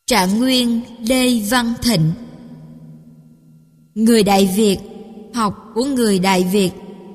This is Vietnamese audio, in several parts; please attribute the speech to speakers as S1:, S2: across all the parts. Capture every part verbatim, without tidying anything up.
S1: Trạng nguyên Lê Văn Thịnh. Người Đại Việt, học của người Đại Việt.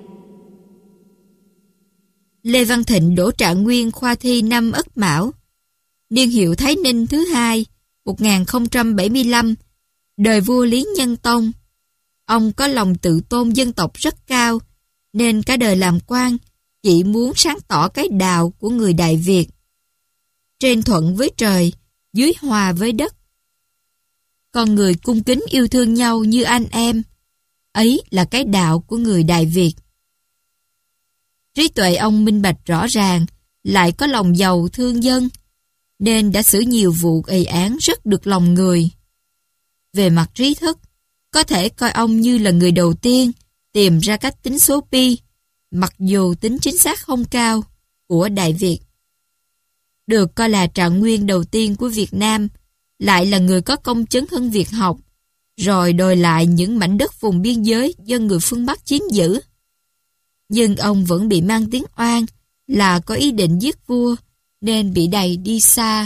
S1: Lê Văn Thịnh đỗ trạng nguyên khoa thi năm Ất Mão, niên hiệu Thái Ninh thứ hai, một nghìn không trăm bảy mươi lăm, đời vua Lý Nhân Tông. Ông có lòng tự tôn dân tộc rất cao, nên cả đời làm quan chỉ muốn sáng tỏ cái đạo của người Đại Việt. Trên thuận với trời, dưới hòa với đất. Con người cung kính yêu thương nhau như anh em, ấy là cái đạo của người Đại Việt. Trí tuệ ông minh bạch rõ ràng, lại có lòng giàu thương dân, nên đã xử nhiều vụ ầy án rất được lòng người. Về mặt trí thức, có thể coi ông như là người đầu tiên tìm ra cách tính số pi, mặc dù tính chính xác không cao, của Đại Việt. Được coi là trạng nguyên đầu tiên của Việt Nam, lại là người có công chấn hưng Việt học, rồi đòi lại những mảnh đất vùng biên giới do người phương Bắc chiếm giữ. Nhưng ông vẫn bị mang tiếng oan là có ý định giết vua, nên bị đày đi xa.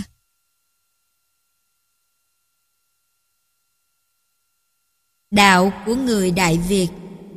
S1: Đạo của người Đại Việt.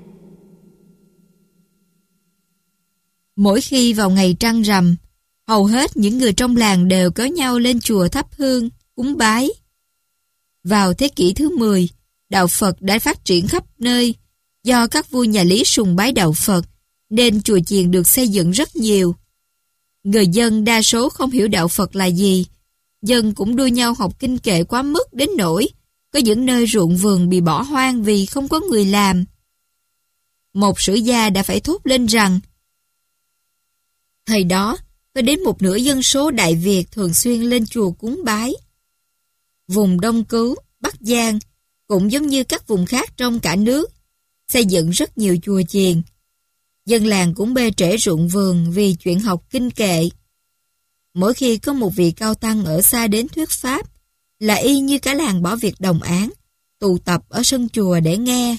S1: Mỗi khi vào ngày trăng rằm, hầu hết những người trong làng đều kéo nhau lên chùa thắp hương, cúng bái. Vào thế kỷ thứ mười, đạo Phật đã phát triển khắp nơi. Do các vua nhà Lý sùng bái đạo Phật, nên chùa chiền được xây dựng rất nhiều. Người dân đa số không hiểu đạo Phật là gì. Dân cũng đua nhau học kinh kệ quá mức đến nỗi có những nơi ruộng vườn bị bỏ hoang vì không có người làm. Một sử gia đã phải thốt lên rằng thời đó có đến một nửa dân số Đại Việt thường xuyên lên chùa cúng bái. Vùng Đông Cứu, Bắc Giang cũng giống như các vùng khác trong cả nước, xây dựng rất nhiều chùa chiền. Dân làng cũng bê trễ ruộng vườn vì chuyện học kinh kệ. Mỗi khi có một vị cao tăng ở xa đến thuyết pháp, là y như cả làng bỏ việc đồng áng, tụ tập ở sân chùa để nghe.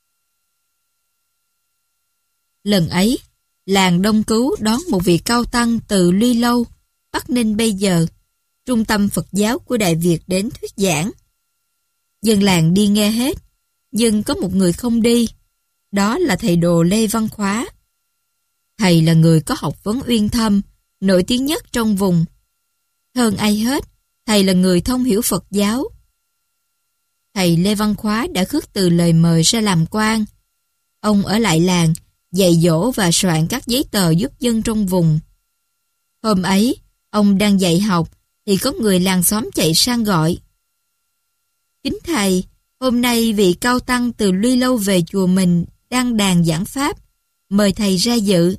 S1: Lần ấy, làng Đông Cứu đón một vị cao tăng từ Luy Lâu, Bắc Ninh bây giờ, trung tâm Phật giáo của Đại Việt đến thuyết giảng. Dân làng đi nghe hết, nhưng có một người không đi, đó là thầy Đồ Lê Văn Khóa. Thầy là người có học vấn uyên thâm, nổi tiếng nhất trong vùng. Hơn ai hết, thầy là người thông hiểu Phật giáo. Thầy Lê Văn Khóa đã khước từ lời mời ra làm quan. Ông ở lại làng, dạy dỗ và soạn các giấy tờ giúp dân trong vùng. Hôm ấy, ông đang dạy học, thì có người làng xóm chạy sang gọi. Kính thầy, hôm nay vị cao tăng từ Luy Lâu về chùa mình đang đàn giảng pháp, mời thầy ra dự.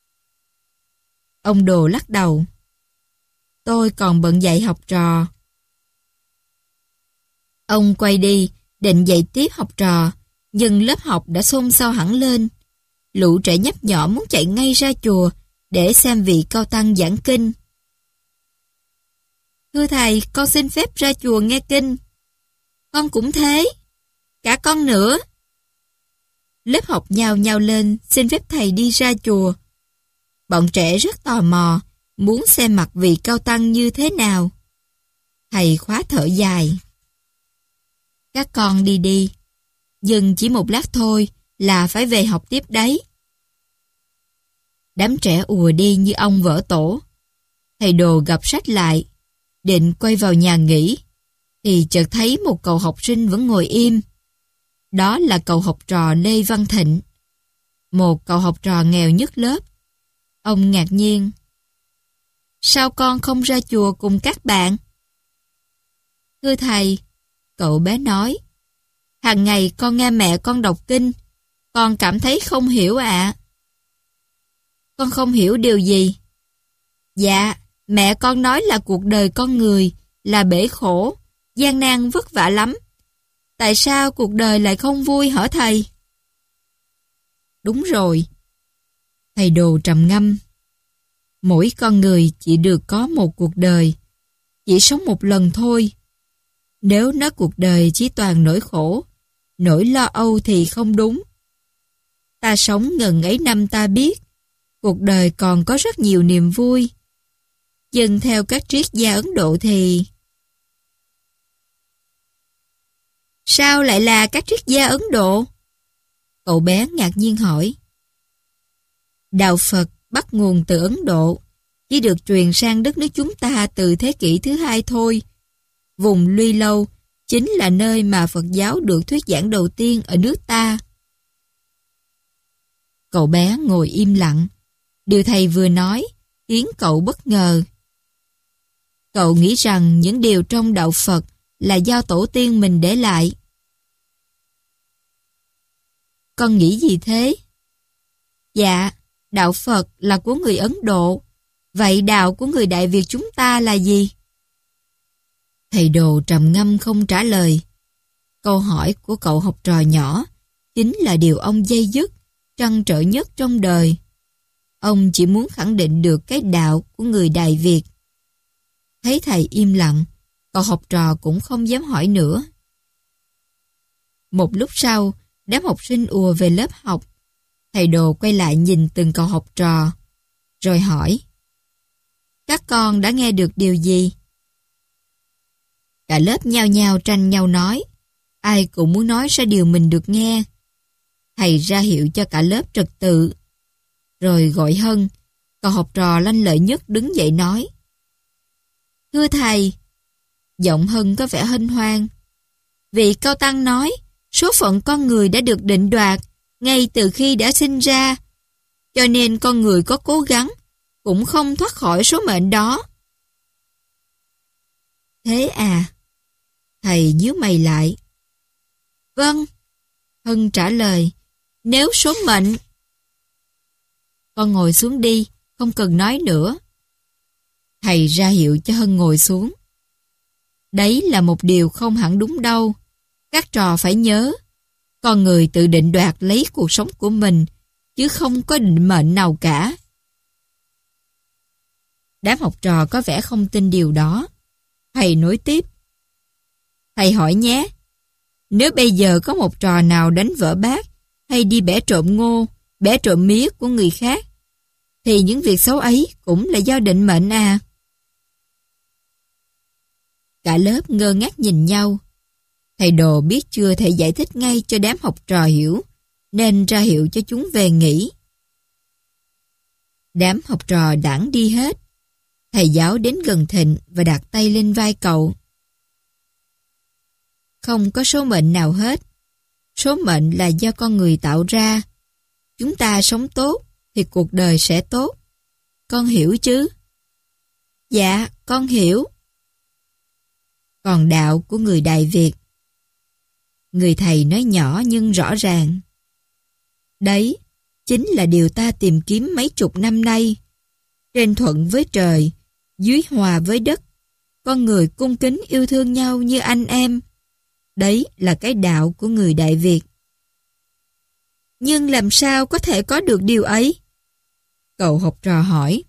S1: Ông Đồ lắc đầu. Tôi còn bận dạy học trò. Ông quay đi, định dạy tiếp học trò, nhưng lớp học đã xôn xao hẳn lên. Lũ trẻ nhấp nhõ muốn chạy ngay ra chùa để xem vị cao tăng giảng kinh. Thưa thầy, con xin phép ra chùa nghe kinh. Con cũng thế. Cả con nữa. Lớp học nhào nhào lên xin phép thầy đi ra chùa. Bọn trẻ rất tò mò, muốn xem mặt vị cao tăng như thế nào. Thầy Khóa thở dài. Các con đi đi. Nhưng chỉ một lát thôi là phải về học tiếp đấy. Đám trẻ ùa đi như ong vỡ tổ. Thầy Đồ gập sách lại, định quay vào nhà nghỉ, thì chợt thấy một cậu học sinh vẫn ngồi im. Đó là cậu học trò Lê Văn Thịnh, một cậu học trò nghèo nhất lớp. Ông ngạc nhiên. Sao con không ra chùa cùng các bạn? Thưa thầy, cậu bé nói, hàng ngày con nghe mẹ con đọc kinh, con cảm thấy không hiểu ạ. Con không hiểu điều gì? Dạ, mẹ con nói là cuộc đời con người là bể khổ, gian nan vất vả lắm. Tại sao cuộc đời lại không vui hả thầy? Đúng rồi. Thầy Đồ trầm ngâm. Mỗi con người chỉ được có một cuộc đời, chỉ sống một lần thôi. Nếu nói cuộc đời chỉ toàn nỗi khổ, nỗi lo âu thì không đúng. Ta sống ngần ấy năm ta biết, cuộc đời còn có rất nhiều niềm vui. Nhưng theo các triết gia Ấn Độ thì... Sao lại là các triết gia Ấn Độ? Cậu bé ngạc nhiên hỏi. Đạo Phật bắt nguồn từ Ấn Độ, chỉ được truyền sang đất nước chúng ta từ thế kỷ thứ hai thôi. Vùng Luy Lâu chính là nơi mà Phật giáo được thuyết giảng đầu tiên ở nước ta. Cậu bé ngồi im lặng. Điều thầy vừa nói khiến cậu bất ngờ. Cậu nghĩ rằng những điều trong đạo Phật là do tổ tiên mình để lại. Con nghĩ gì thế? Dạ, đạo Phật là của người Ấn Độ. Vậy đạo của người Đại Việt chúng ta là gì? Thầy Đồ trầm ngâm không trả lời. Câu hỏi của cậu học trò nhỏ chính là điều ông day dứt, trăn trở nhất trong đời. Ông chỉ muốn khẳng định được cái đạo của người Đại Việt. Thấy thầy im lặng, cậu học trò cũng không dám hỏi nữa. Một lúc sau, đám học sinh ùa về lớp học. Thầy Đồ quay lại nhìn từng cậu học trò, rồi hỏi: Các con đã nghe được điều gì? Cả lớp nhao nhao tranh nhau nói. Ai cũng muốn nói ra điều mình được nghe. Thầy ra hiệu cho cả lớp trật tự. Rồi gọi Hân, cậu học trò lanh lợi nhất đứng dậy nói: Thưa thầy. Giọng Hân có vẻ hân hoan. Vị Cao Tăng nói số phận con người đã được định đoạt ngay từ khi đã sinh ra, cho nên con người có cố gắng cũng không thoát khỏi số mệnh đó. Thế à? Thầy nhíu mày lại. Vâng, Hân trả lời. Nếu số mệnh... Con ngồi xuống đi, không cần nói nữa. Thầy ra hiệu cho Hân ngồi xuống. Đấy là một điều không hẳn đúng đâu. Các trò phải nhớ, con người tự định đoạt lấy cuộc sống của mình, chứ không có định mệnh nào cả. Đám học trò có vẻ không tin điều đó. Thầy nối tiếp. Thầy hỏi nhé, nếu bây giờ có một trò nào đánh vỡ bát hay đi bẻ trộm ngô, bẻ trộm mía của người khác, thì những việc xấu ấy cũng là do định mệnh à? Cả lớp ngơ ngác nhìn nhau. Thầy Đồ biết chưa thể giải thích ngay cho đám học trò hiểu, nên ra hiệu cho chúng về nghỉ. Đám học trò đãng đi hết. Thầy giáo đến gần Thịnh và đặt tay lên vai cậu. Không có số mệnh nào hết. Số mệnh là do con người tạo ra. Chúng ta sống tốt thì cuộc đời sẽ tốt. Con hiểu chứ? Dạ, con hiểu. Còn đạo của người Đại Việt? Người thầy nói nhỏ nhưng rõ ràng. Đấy, chính là điều ta tìm kiếm mấy chục năm nay. Trên thuận với trời, dưới hòa với đất, con người cung kính yêu thương nhau như anh em. Đấy là cái đạo của người Đại Việt. Nhưng làm sao có thể có được điều ấy? Cậu học trò hỏi.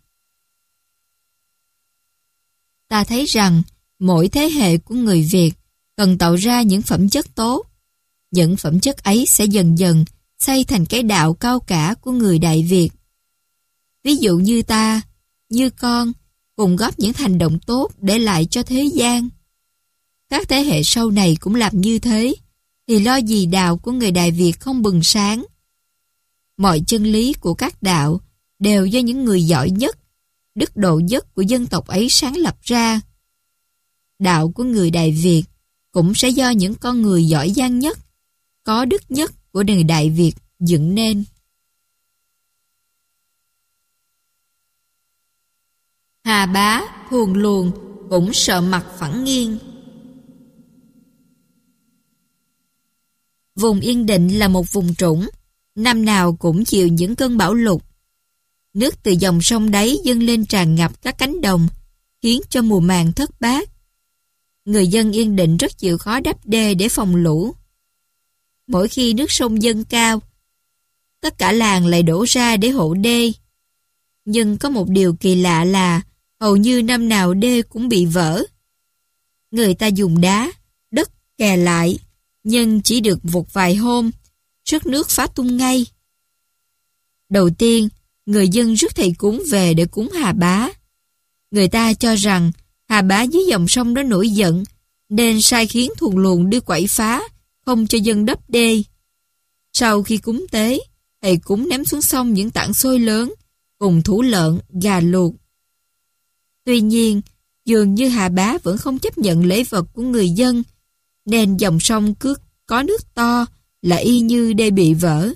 S1: Ta thấy rằng mỗi thế hệ của người Việt cần tạo ra những phẩm chất tốt. Những phẩm chất ấy sẽ dần dần xây thành cái đạo cao cả của người Đại Việt. Ví dụ như ta, như con, cùng góp những hành động tốt để lại cho thế gian. Các thế hệ sau này cũng làm như thế, thì lo gì đạo của người Đại Việt không bừng sáng. Mọi chân lý của các đạo đều do những người giỏi nhất, đức độ nhất của dân tộc ấy sáng lập ra. Đạo của người Đại Việt cũng sẽ do những con người giỏi giang nhất, có đức nhất của người Đại Việt dựng nên. Hà Bá, thuần luồng, cũng sợ mặt phẳng nghiêng. Vùng Yên Định là một vùng trũng, năm nào cũng chịu những cơn bão lụt. Nước từ dòng sông đáy dâng lên tràn ngập các cánh đồng, khiến cho mùa màng thất bát. Người dân Yên Định rất chịu khó đắp đê để phòng lũ. Mỗi khi nước sông dâng cao, tất cả làng lại đổ ra để hộ đê. Nhưng có một điều kỳ lạ là hầu như năm nào đê cũng bị vỡ. Người ta dùng đá, đất kè lại, nhưng chỉ được một vài hôm, sức nước phá tung ngay. Đầu tiên, người dân rước thầy cúng về để cúng Hà Bá. Người ta cho rằng Hà Bá dưới dòng sông đó nổi giận, nên sai khiến thuần luồng đi quậy phá, không cho dân đắp đê. Sau khi cúng tế, thầy cúng ném xuống sông những tảng xôi lớn, cùng thú lợn, gà luộc. Tuy nhiên, dường như Hà Bá vẫn không chấp nhận lễ vật của người dân, nên dòng sông cứ có nước to là y như đê bị vỡ.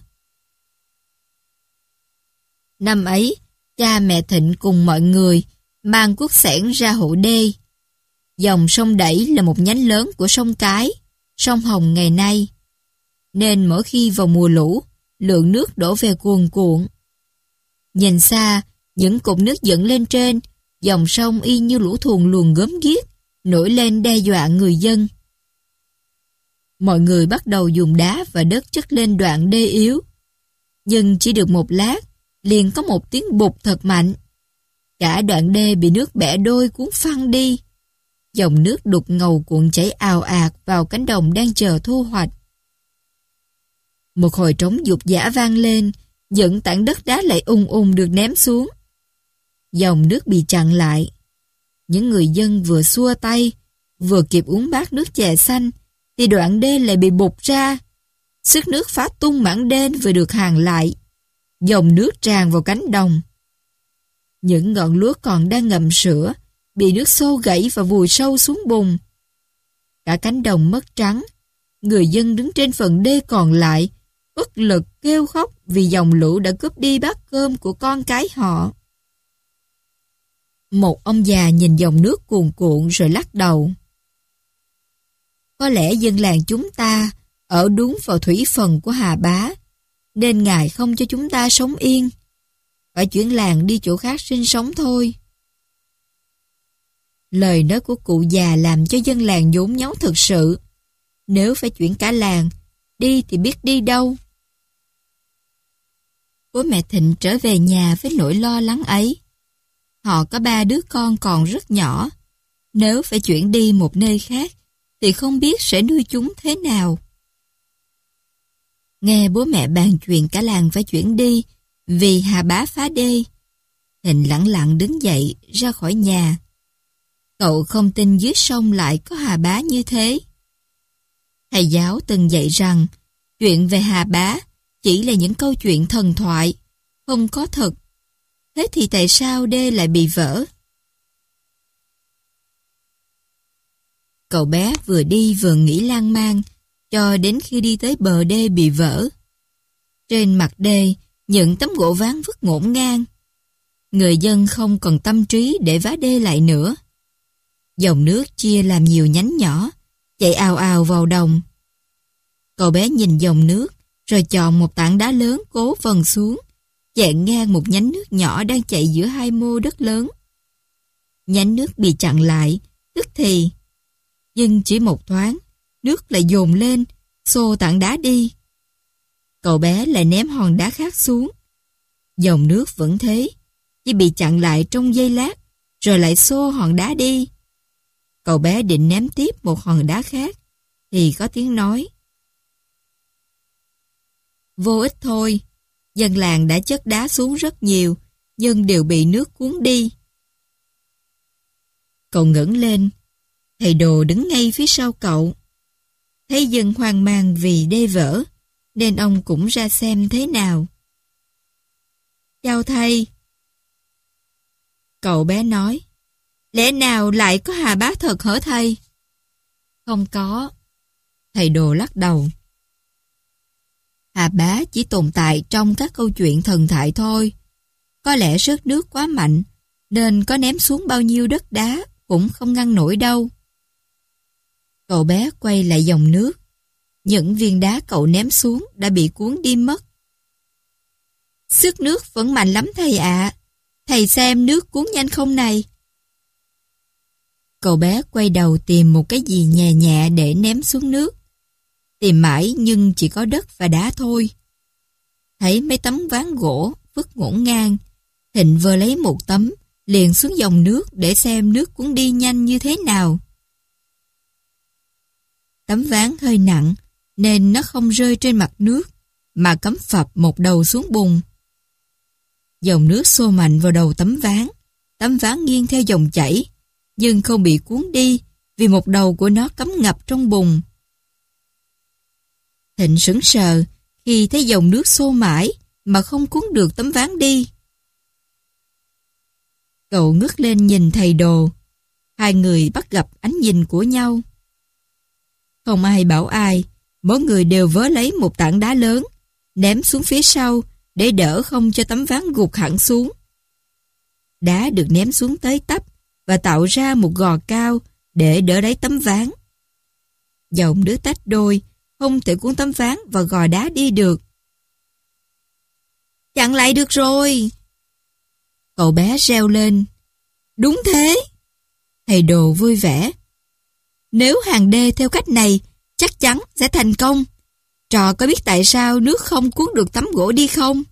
S1: Năm ấy, cha mẹ Thịnh cùng mọi người mang cuốc xẻng ra hộ đê. Dòng sông Đẩy là một nhánh lớn của sông Cái, sông Hồng ngày nay. Nên mỗi khi vào mùa lũ, lượng nước đổ về cuồn cuộn. Nhìn xa, những cột nước dẫn lên trên, dòng sông y như lũ thuyền luồn gớm ghiếc, nổi lên đe dọa người dân. Mọi người bắt đầu dùng đá và đất chất lên đoạn đê yếu. Nhưng chỉ được một lát, liền có một tiếng bụp thật mạnh. Cả đoạn đê bị nước bẻ đôi cuốn phăng đi. Dòng nước đục ngầu cuộn chảy ào ạt vào cánh đồng đang chờ thu hoạch. Một hồi trống dục dã vang lên, những tảng đất đá lại ùng ùng được ném xuống. Dòng nước bị chặn lại. Những người dân vừa xua tay, vừa kịp uống bát nước chè xanh, thì đoạn đê lại bị bục ra. Sức nước phá tung mảng đê vừa được hàn lại. Dòng nước tràn vào cánh đồng. Những ngọn lúa còn đang ngậm sữa, bị nước xô gãy và vùi sâu xuống bùn. Cả cánh đồng mất trắng. Người dân đứng trên phần đê còn lại, bất lực kêu khóc vì dòng lũ đã cướp đi bát cơm của con cái họ. Một ông già nhìn dòng nước cuồn cuộn rồi lắc đầu. Có lẽ dân làng chúng ta ở đúng vào thủy phần của Hà Bá, nên Ngài không cho chúng ta sống yên. Phải chuyển làng đi chỗ khác sinh sống thôi. Lời nói của cụ già làm cho dân làng nhốn nháo thực sự. Nếu phải chuyển cả làng, đi thì biết đi đâu. Bố mẹ Thịnh trở về nhà với nỗi lo lắng ấy. Họ có ba đứa con còn rất nhỏ. Nếu phải chuyển đi một nơi khác, thì không biết sẽ nuôi chúng thế nào. Nghe bố mẹ bàn chuyện cả làng phải chuyển đi vì Hà Bá phá đê, Thịnh lặng lặng đứng dậy ra khỏi nhà. Cậu không tin dưới sông lại có Hà Bá như thế. Thầy giáo từng dạy rằng chuyện về Hà Bá chỉ là những câu chuyện thần thoại, không có thật. Thế thì tại sao đê lại bị vỡ? Cậu bé vừa đi vừa nghĩ lan man, cho đến khi đi tới bờ đê bị vỡ. Trên mặt đê, những tấm gỗ ván vứt ngổn ngang. Người dân không còn tâm trí để vá đê lại nữa. Dòng nước chia làm nhiều nhánh nhỏ, chạy ào ào vào đồng. Cậu bé nhìn dòng nước, rồi chọn một tảng đá lớn cố vần xuống, chẹn ngang một nhánh nước nhỏ đang chạy giữa hai mô đất lớn. Nhánh nước bị chặn lại, tức thì. Nhưng chỉ một thoáng, nước lại dồn lên, xô tảng đá đi. Cậu bé lại ném hòn đá khác xuống. Dòng nước vẫn thế, chỉ bị chặn lại trong giây lát, rồi lại xô hòn đá đi. Cậu bé định ném tiếp một hòn đá khác, thì có tiếng nói. Vô ích thôi, dân làng đã chất đá xuống rất nhiều, nhưng đều bị nước cuốn đi. Cậu ngẩng lên, thầy Đồ đứng ngay phía sau cậu. Thấy dân hoang mang vì đê vỡ, nên ông cũng ra xem thế nào. Chào thầy. Cậu bé nói, lẽ nào lại có Hà Bá thật hả thầy? Không có. Thầy Đồ lắc đầu. Hà Bá chỉ tồn tại trong các câu chuyện thần thoại thôi. Có lẽ sức nước quá mạnh, nên có ném xuống bao nhiêu đất đá cũng không ngăn nổi đâu. Cậu bé quay lại dòng nước. Những viên đá cậu ném xuống đã bị cuốn đi mất. Sức nước vẫn mạnh lắm thầy ạ. Thầy xem nước cuốn nhanh không này? Cậu bé quay đầu tìm một cái gì nhẹ nhẹ để ném xuống nước. Tìm mãi nhưng chỉ có đất và đá thôi. Thấy mấy tấm ván gỗ vứt ngổn ngang, Thịnh vừa lấy một tấm, liền xuống dòng nước để xem nước cuốn đi nhanh như thế nào. Tấm ván hơi nặng, nên nó không rơi trên mặt nước, mà cắm phập một đầu xuống bùn. Dòng nước xô mạnh vào đầu tấm ván, tấm ván nghiêng theo dòng chảy, nhưng không bị cuốn đi vì một đầu của nó cắm ngập trong bùn. Thịnh sững sờ khi thấy dòng nước xô mãi mà không cuốn được tấm ván đi. Cậu ngước lên nhìn thầy đồ. Hai người bắt gặp ánh nhìn của nhau. Không ai bảo ai, mỗi người đều vớ lấy một tảng đá lớn, ném xuống phía sau để đỡ không cho tấm ván gục hẳn xuống. Đá được ném xuống tới tấp và tạo ra một gò cao để đỡ lấy tấm ván. Dòng nước tách đôi, không thể cuốn tấm ván và gò đá đi được. Chặn lại được rồi! Cậu bé reo lên. Đúng thế! Thầy đồ vui vẻ. Nếu hàng đê theo cách này, chắc chắn sẽ thành công. Trò có biết tại sao nước không cuốn được tấm gỗ đi không?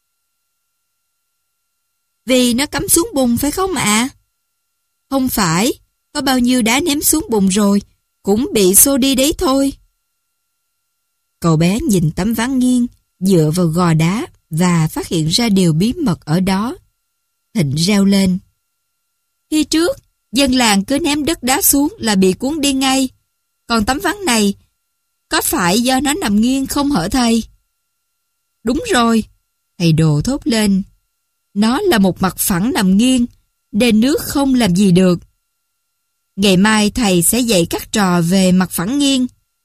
S1: Vì nó cắm xuống bùn phải không ạ? Không phải, có bao nhiêu đá ném xuống bùn rồi, cũng bị xô đi đấy thôi. Cậu bé nhìn tấm ván nghiêng, dựa vào gò đá và phát hiện ra điều bí mật ở đó. Thịnh reo lên. Khi trước, dân làng cứ ném đất đá xuống là bị cuốn đi ngay. Còn tấm ván này, có phải do nó nằm nghiêng không hở thầy? Đúng rồi, thầy đồ thốt lên. Nó là một mặt phẳng nằm nghiêng, nên nước không làm gì được. Ngày mai thầy sẽ dạy các trò về mặt phẳng nghiêng.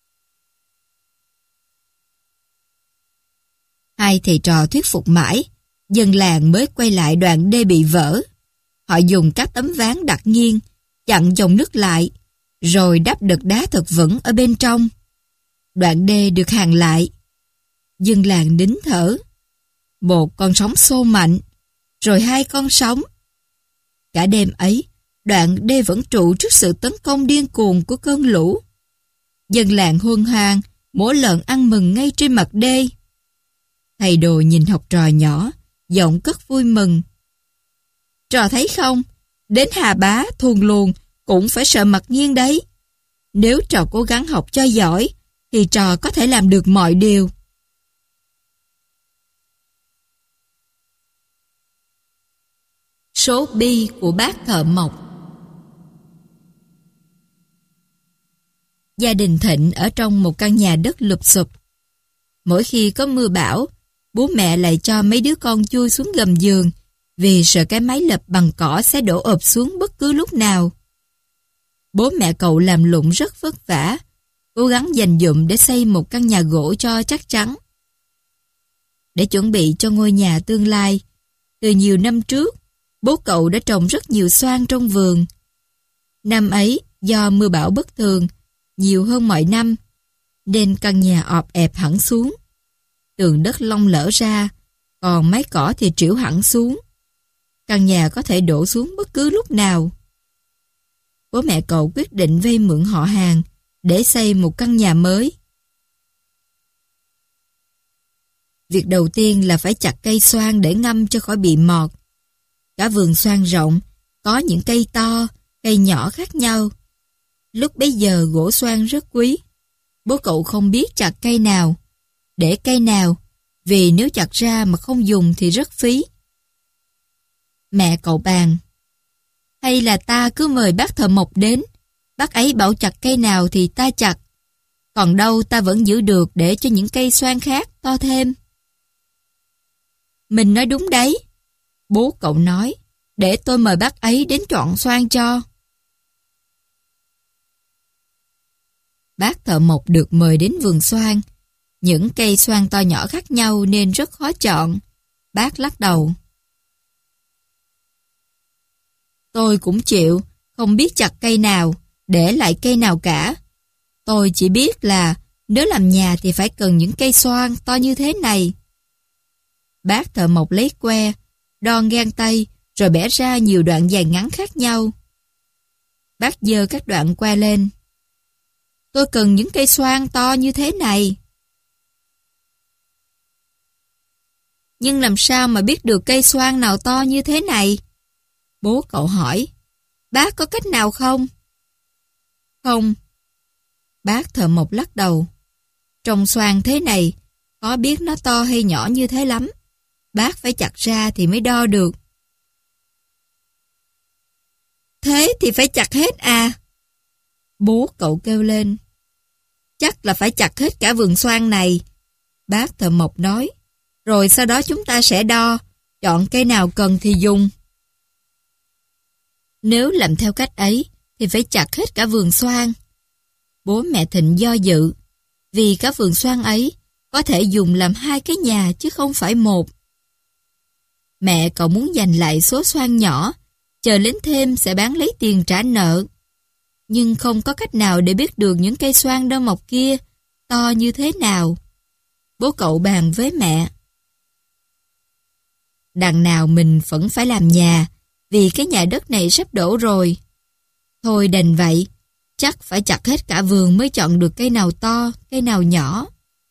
S1: Hai thầy trò thuyết phục mãi, dân làng mới quay lại đoạn đê bị vỡ. Họ dùng các tấm ván đặt nghiêng, chặn dòng nước lại, rồi đắp đợt đá thật vững ở bên trong. Đoạn đê được hàn lại. Dân làng nín thở. Một con sóng xô mạnh, rồi hai con sóng. Cả đêm ấy, đoạn đê vẫn trụ trước sự tấn công điên cuồng của cơn lũ. Dân làng hân hoan, mổ lợn ăn mừng ngay trên mặt đê. Thầy đồ nhìn học trò nhỏ, giọng cất vui mừng. Trò thấy không, đến Hà Bá, Thuần Luồn cũng phải sợ mặt nghiêng đấy. Nếu trò cố gắng học cho giỏi, thì trò có thể làm được mọi điều. Số bi của bác thợ mộc. Gia đình Thịnh ở trong một căn nhà đất lụp xụp. Mỗi khi có mưa bão, bố mẹ lại cho mấy đứa con chui xuống gầm giường vì sợ cái mái lợp bằng cỏ sẽ đổ ập xuống bất cứ lúc nào. Bố mẹ cậu làm lụng rất vất vả, cố gắng dành dụm để xây một căn nhà gỗ cho chắc chắn. Để chuẩn bị cho ngôi nhà tương lai, từ nhiều năm trước, bố cậu đã trồng rất nhiều xoan trong vườn. Năm ấy, do mưa bão bất thường, nhiều hơn mọi năm, nên căn nhà ọp ẹp hẳn xuống. Tường đất lông lở ra, còn mái cỏ thì trĩu hẳn xuống. Căn nhà có thể đổ xuống bất cứ lúc nào. Bố mẹ cậu quyết định vay mượn họ hàng để xây một căn nhà mới. Việc đầu tiên là phải chặt cây xoan để ngâm cho khỏi bị mọt. Cả vườn xoan rộng, có những cây to, cây nhỏ khác nhau. Lúc bấy giờ gỗ xoan rất quý. Bố cậu không biết chặt cây nào, để cây nào, vì nếu chặt ra mà không dùng thì rất phí. Mẹ cậu bàn, hay là ta cứ mời bác thợ mộc đến, bác ấy bảo chặt cây nào thì ta chặt, còn đâu ta vẫn giữ được để cho những cây xoan khác to thêm. Mình nói đúng đấy, bố cậu nói, để tôi mời bác ấy đến chọn xoan cho. Bác thợ mộc được mời đến vườn xoan. Những cây xoan to nhỏ khác nhau nên rất khó chọn. Bác lắc đầu. Tôi cũng chịu, không biết chặt cây nào, để lại cây nào cả. Tôi chỉ biết là nếu làm nhà thì phải cần những cây xoan to như thế này. Bác thợ mộc lấy que, đo ngang tay, rồi bẻ ra nhiều đoạn dài ngắn khác nhau. Bác giơ các đoạn que lên. Tôi cần những cây xoan to như thế này. Nhưng làm sao mà biết được cây xoan nào to như thế này? Bố cậu hỏi. Bác có cách nào không? Không. Bác thợ mộc lắc đầu. Trồng xoan thế này, có biết nó to hay nhỏ như thế lắm. Bác phải chặt ra thì mới đo được. Thế thì phải chặt hết à? Bố cậu kêu lên. Chắc là phải chặt hết cả vườn xoan này. Bác thợ mộc nói. Rồi sau đó chúng ta sẽ đo, chọn cây nào cần thì dùng. Nếu làm theo cách ấy, thì phải chặt hết cả vườn xoan. Bố mẹ Thịnh do dự, vì cả vườn xoan ấy có thể dùng làm hai cái nhà chứ không phải một. Mẹ cậu muốn giành lại số xoan nhỏ, chờ lính thêm sẽ bán lấy tiền trả nợ. Nhưng không có cách nào để biết được những cây xoan đang mọc kia to như thế nào. Bố cậu bàn với mẹ. Đằng nào mình vẫn phải làm nhà, vì cái nhà đất này sắp đổ rồi. Thôi đành vậy, chắc phải chặt hết cả vườn mới chọn được cây nào to, cây nào nhỏ.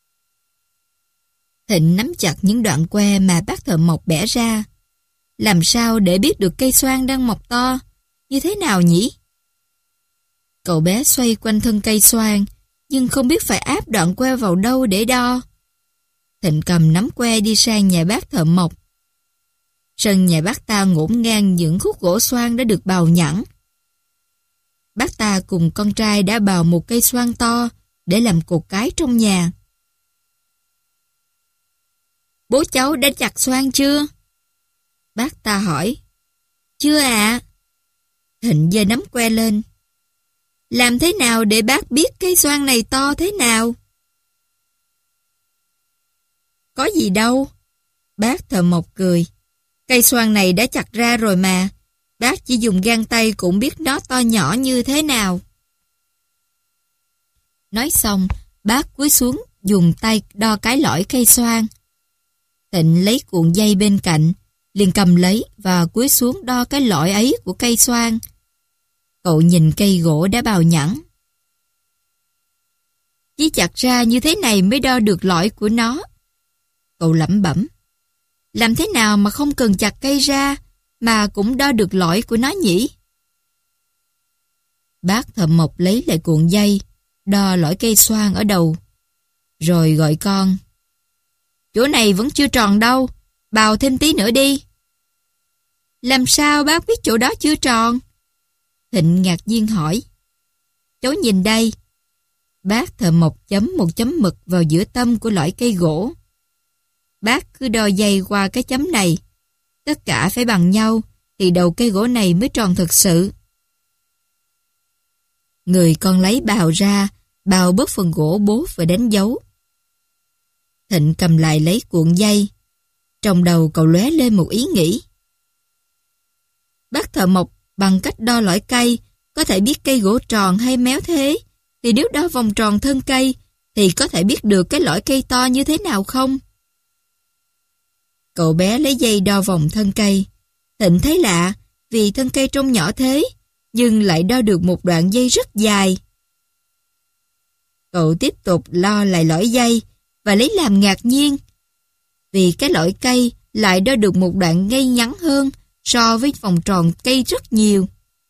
S1: Thịnh nắm chặt những đoạn que mà bác thợ mộc bẻ ra. Làm sao để biết được cây xoan đang mọc to, như thế nào nhỉ? Cậu bé xoay quanh thân cây xoan, nhưng không biết phải áp đoạn que vào đâu để đo. Thịnh cầm nắm que đi sang nhà bác thợ mộc. Sân nhà bác ta ngổn ngang những khúc gỗ xoan đã được bào nhẵn. Bác ta cùng con trai đã bào một cây xoan to để làm cột cái trong nhà. Bố cháu đã chặt xoan chưa? Bác ta hỏi. Chưa ạ. À? Thịnh giơ nắm que lên. Làm thế nào để bác biết cây xoan này to thế nào? Có gì đâu. Bác thợ mộc cười. Cây xoan này đã chặt ra rồi mà. Bác chỉ dùng gang tay cũng biết nó to nhỏ như thế nào. Nói xong, bác cúi xuống dùng tay đo cái lõi cây xoan. Thịnh lấy cuộn dây bên cạnh, liền cầm lấy và cúi xuống đo cái lõi ấy của cây xoan. Cậu nhìn cây gỗ đã bào nhẵn. Chỉ chặt ra như thế này mới đo được lõi của nó. Cậu lẩm bẩm. Làm thế nào mà không cần chặt cây ra mà cũng đo được lõi của nó nhỉ? Bác thợ mộc lấy lại cuộn dây, đo lõi cây xoan ở đầu, rồi gọi con. Chỗ này vẫn chưa tròn đâu, bào thêm tí nữa đi. Làm sao bác biết chỗ đó chưa tròn? Thịnh ngạc nhiên hỏi. Cháu nhìn đây. Bác thợ mộc chấm một chấm mực vào giữa tâm của lõi cây gỗ. Bác cứ đo dây qua cái chấm này. Tất cả phải bằng nhau, thì đầu cây gỗ này mới tròn thực sự. Người con lấy bào ra, bào bớt phần gỗ bố và đánh dấu. Thịnh cầm lại lấy cuộn dây. Trong đầu cậu lóe lên một ý nghĩ. Bác thợ mộc bằng cách đo lõi cây có thể biết cây gỗ tròn hay méo thế, thì nếu đo vòng tròn thân cây thì có thể biết được cái lõi cây to như thế nào không? Cậu bé lấy dây đo vòng thân cây. Thịnh thấy lạ vì thân cây trông nhỏ thế, nhưng lại đo được một đoạn dây rất dài. Cậu tiếp tục lo lại lõi dây và lấy làm ngạc nhiên, vì cái lõi cây lại đo được một đoạn ngay ngắn hơn so với vòng tròn cây rất nhiều.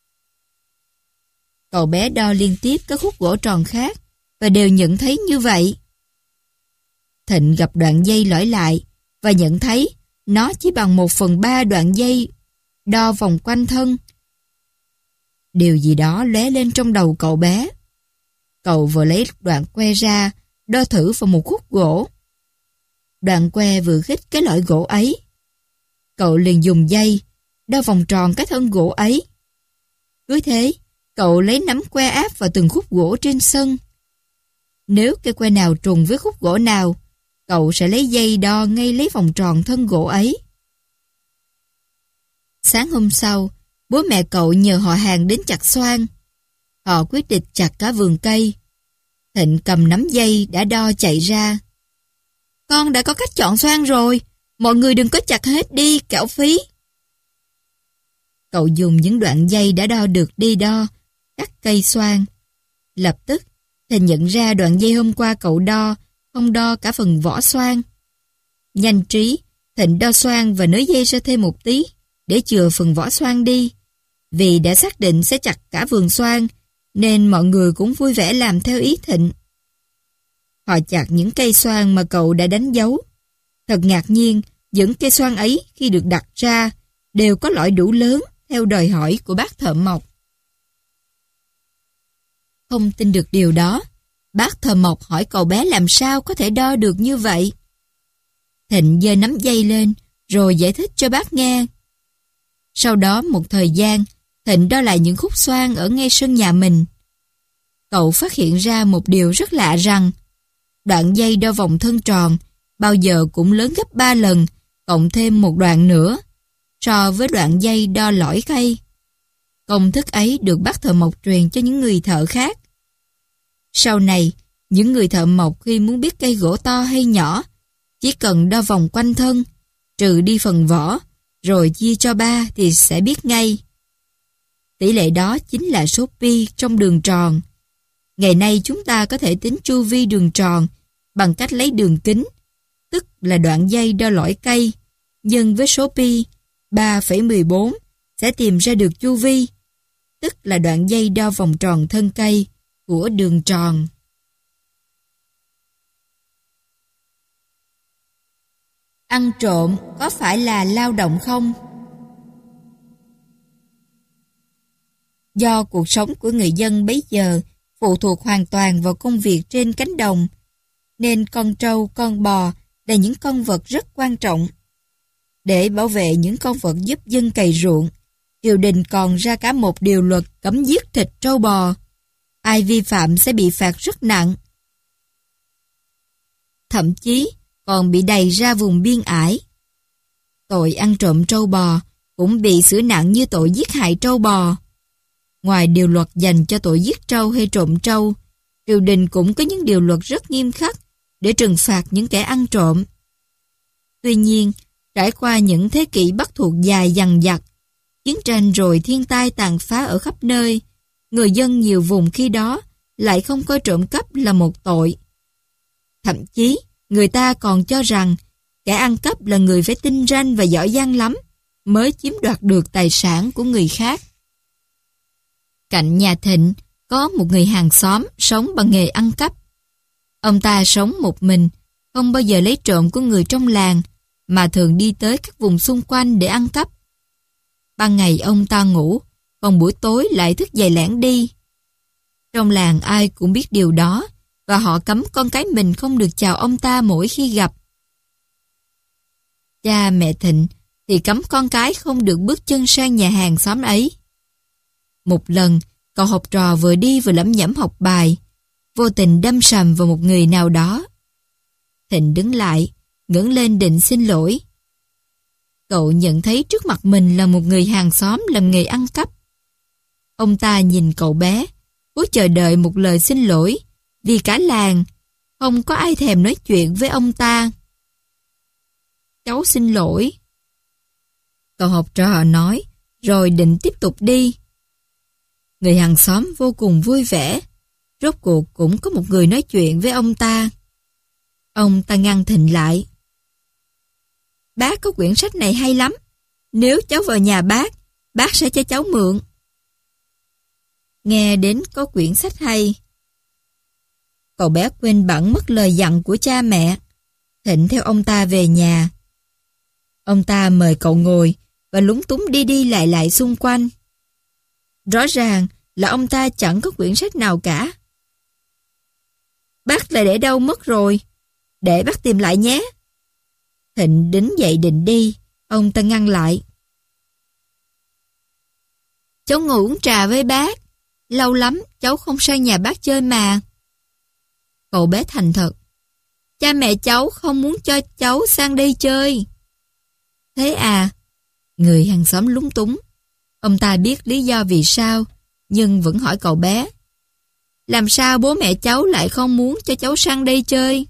S1: Cậu bé đo liên tiếp các khúc gỗ tròn khác và đều nhận thấy như vậy. Thịnh gặp đoạn dây lõi lại và nhận thấy nó chỉ bằng một phần ba đoạn dây đo vòng quanh thân. Điều gì đó lóe lên trong đầu cậu bé. Cậu vừa lấy đoạn que ra, đo thử vào một khúc gỗ. Đoạn que vừa khít cái lõi gỗ ấy. Cậu liền dùng dây đo vòng tròn cái thân gỗ ấy. Cứ thế, cậu lấy nắm que áp vào từng khúc gỗ trên sân. Nếu cây que nào trùng với khúc gỗ nào, cậu sẽ lấy dây đo ngay lấy vòng tròn thân gỗ ấy. Sáng hôm sau, bố mẹ cậu nhờ họ hàng đến chặt xoan. Họ quyết định chặt cả vườn cây. Thịnh cầm nắm dây đã đo chạy ra. Con đã có cách chọn xoan rồi, mọi người đừng có chặt hết đi, kẻo phí. Cậu dùng những đoạn dây đã đo được đi đo, cắt cây xoan. Lập tức, Thịnh nhận ra đoạn dây hôm qua cậu đo, không đo cả phần vỏ xoan. Nhanh trí, Thịnh đo xoan và nới dây ra thêm một tí, để chừa phần vỏ xoan đi. Vì đã xác định sẽ chặt cả vườn xoan, nên mọi người cũng vui vẻ làm theo ý Thịnh. Họ chặt những cây xoan mà cậu đã đánh dấu. Thật ngạc nhiên, những cây xoan ấy khi được đặt ra đều có lõi đủ lớn theo đòi hỏi của bác thợ mộc. Không tin được điều đó, Bác Thợ Mộc hỏi cậu bé làm sao có thể đo được như vậy. Thịnh giơ nắm dây lên, rồi giải thích cho bác nghe. Sau đó một thời gian, Thịnh đo lại những khúc xoang ở ngay sân nhà mình. Cậu phát hiện ra một điều rất lạ rằng, đoạn dây đo vòng thân tròn bao giờ cũng lớn gấp ba lần, cộng thêm một đoạn nữa, so với đoạn dây đo lõi cây. Công thức ấy được bác Thợ Mộc truyền cho những người thợ khác. Sau này, những người thợ mộc khi muốn biết cây gỗ to hay nhỏ, chỉ cần đo vòng quanh thân, trừ đi phần vỏ, rồi chia cho ba thì sẽ biết ngay. Tỷ lệ đó chính là số pi trong đường tròn. Ngày nay chúng ta có thể tính chu vi đường tròn bằng cách lấy đường kính, tức là đoạn dây đo lõi cây, nhân với số pi ba phẩy mười bốn sẽ tìm ra được chu vi, tức là đoạn dây đo vòng tròn thân cây của đường tròn. Ăn trộm có phải là lao động không? Do cuộc sống của người dân bấy giờ phụ thuộc hoàn toàn vào công việc trên cánh đồng, nên con trâu, con bò là những con vật rất quan trọng. Để bảo vệ những con vật giúp dân cày ruộng, triều đình còn ra cả một điều luật cấm giết thịt trâu bò. Ai vi phạm sẽ bị phạt rất nặng. Thậm chí còn bị đày ra vùng biên ải. Tội ăn trộm trâu bò cũng bị xử nặng như tội giết hại trâu bò. Ngoài điều luật dành cho tội giết trâu hay trộm trâu, triều đình cũng có những điều luật rất nghiêm khắc để trừng phạt những kẻ ăn trộm. Tuy nhiên, trải qua những thế kỷ Bắc thuộc dài dằng dặc, chiến tranh rồi thiên tai tàn phá ở khắp nơi, người dân nhiều vùng khi đó lại không coi trộm cắp là một tội. Thậm chí, người ta còn cho rằng kẻ ăn cắp là người phải tinh ranh và giỏi giang lắm mới chiếm đoạt được tài sản của người khác. Cạnh nhà Thịnh có một người hàng xóm sống bằng nghề ăn cắp. Ông ta sống một mình, không bao giờ lấy trộm của người trong làng, mà thường đi tới các vùng xung quanh để ăn cắp. Ban ngày ông ta ngủ, còn buổi tối lại thức dậy lẻn đi. Trong làng ai cũng biết điều đó, và họ cấm con cái mình không được chào ông ta mỗi khi gặp. Cha mẹ Thịnh thì cấm con cái không được bước chân sang nhà hàng xóm ấy. Một lần, cậu học trò vừa đi vừa lẩm nhẩm học bài, vô tình đâm sầm vào một người nào đó. Thịnh đứng lại, ngẩng lên định xin lỗi. Cậu nhận thấy trước mặt mình là một người hàng xóm làm nghề ăn cắp. Ông ta nhìn cậu bé, cố chờ đợi một lời xin lỗi, vì cả làng không có ai thèm nói chuyện với ông ta. Cháu xin lỗi. Cậu học trò nói, rồi định tiếp tục đi. Người hàng xóm vô cùng vui vẻ, rốt cuộc cũng có một người nói chuyện với ông ta. Ông ta ngăn Thịnh lại. Bác có quyển sách này hay lắm, nếu cháu vào nhà bác, bác sẽ cho cháu mượn. Nghe đến có quyển sách hay, cậu bé quên bẵng mất lời dặn của cha mẹ. Thịnh theo ông ta về nhà. Ông ta mời cậu ngồi và lúng túng đi đi lại lại xung quanh. Rõ ràng là ông ta chẳng có quyển sách nào cả. Bác lại để đâu mất rồi, để bác tìm lại nhé. Thịnh đứng dậy định đi, ông ta ngăn lại. Cháu ngồi uống trà với bác, lâu lắm cháu không sang nhà bác chơi mà. Cậu bé thành thật. Cha mẹ cháu không muốn cho cháu sang đây chơi. Thế à? Người hàng xóm lúng túng. Ông ta biết lý do vì sao, nhưng vẫn hỏi cậu bé. Làm sao bố mẹ cháu lại không muốn cho cháu sang đây chơi?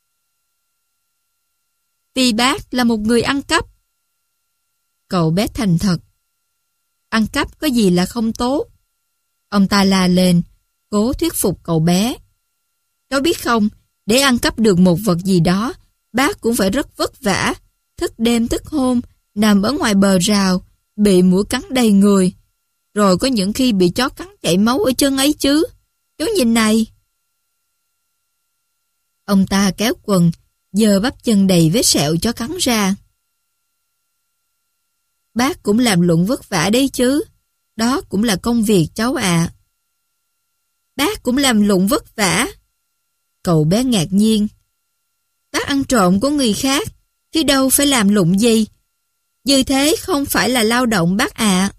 S1: Vì bác là một người ăn cắp. Cậu bé thành thật. Ăn cắp có gì là không tốt? Ông ta la lên, cố thuyết phục cậu bé. Cháu biết không, để ăn cắp được một vật gì đó, bác cũng phải rất vất vả, thức đêm thức hôm, nằm ở ngoài bờ rào, bị muỗi cắn đầy người. Rồi có những khi bị chó cắn chảy máu ở chân ấy chứ. Cháu nhìn này. Ông ta kéo quần, giơ bắp chân đầy vết sẹo chó cắn ra. Bác cũng làm lụng vất vả đấy chứ. Đó cũng là công việc cháu ạ. À. Bác cũng làm lụng vất vả. Cậu bé ngạc nhiên. Bác ăn trộm của người khác, chứ đâu phải làm lụng gì. Như thế không phải là lao động bác ạ.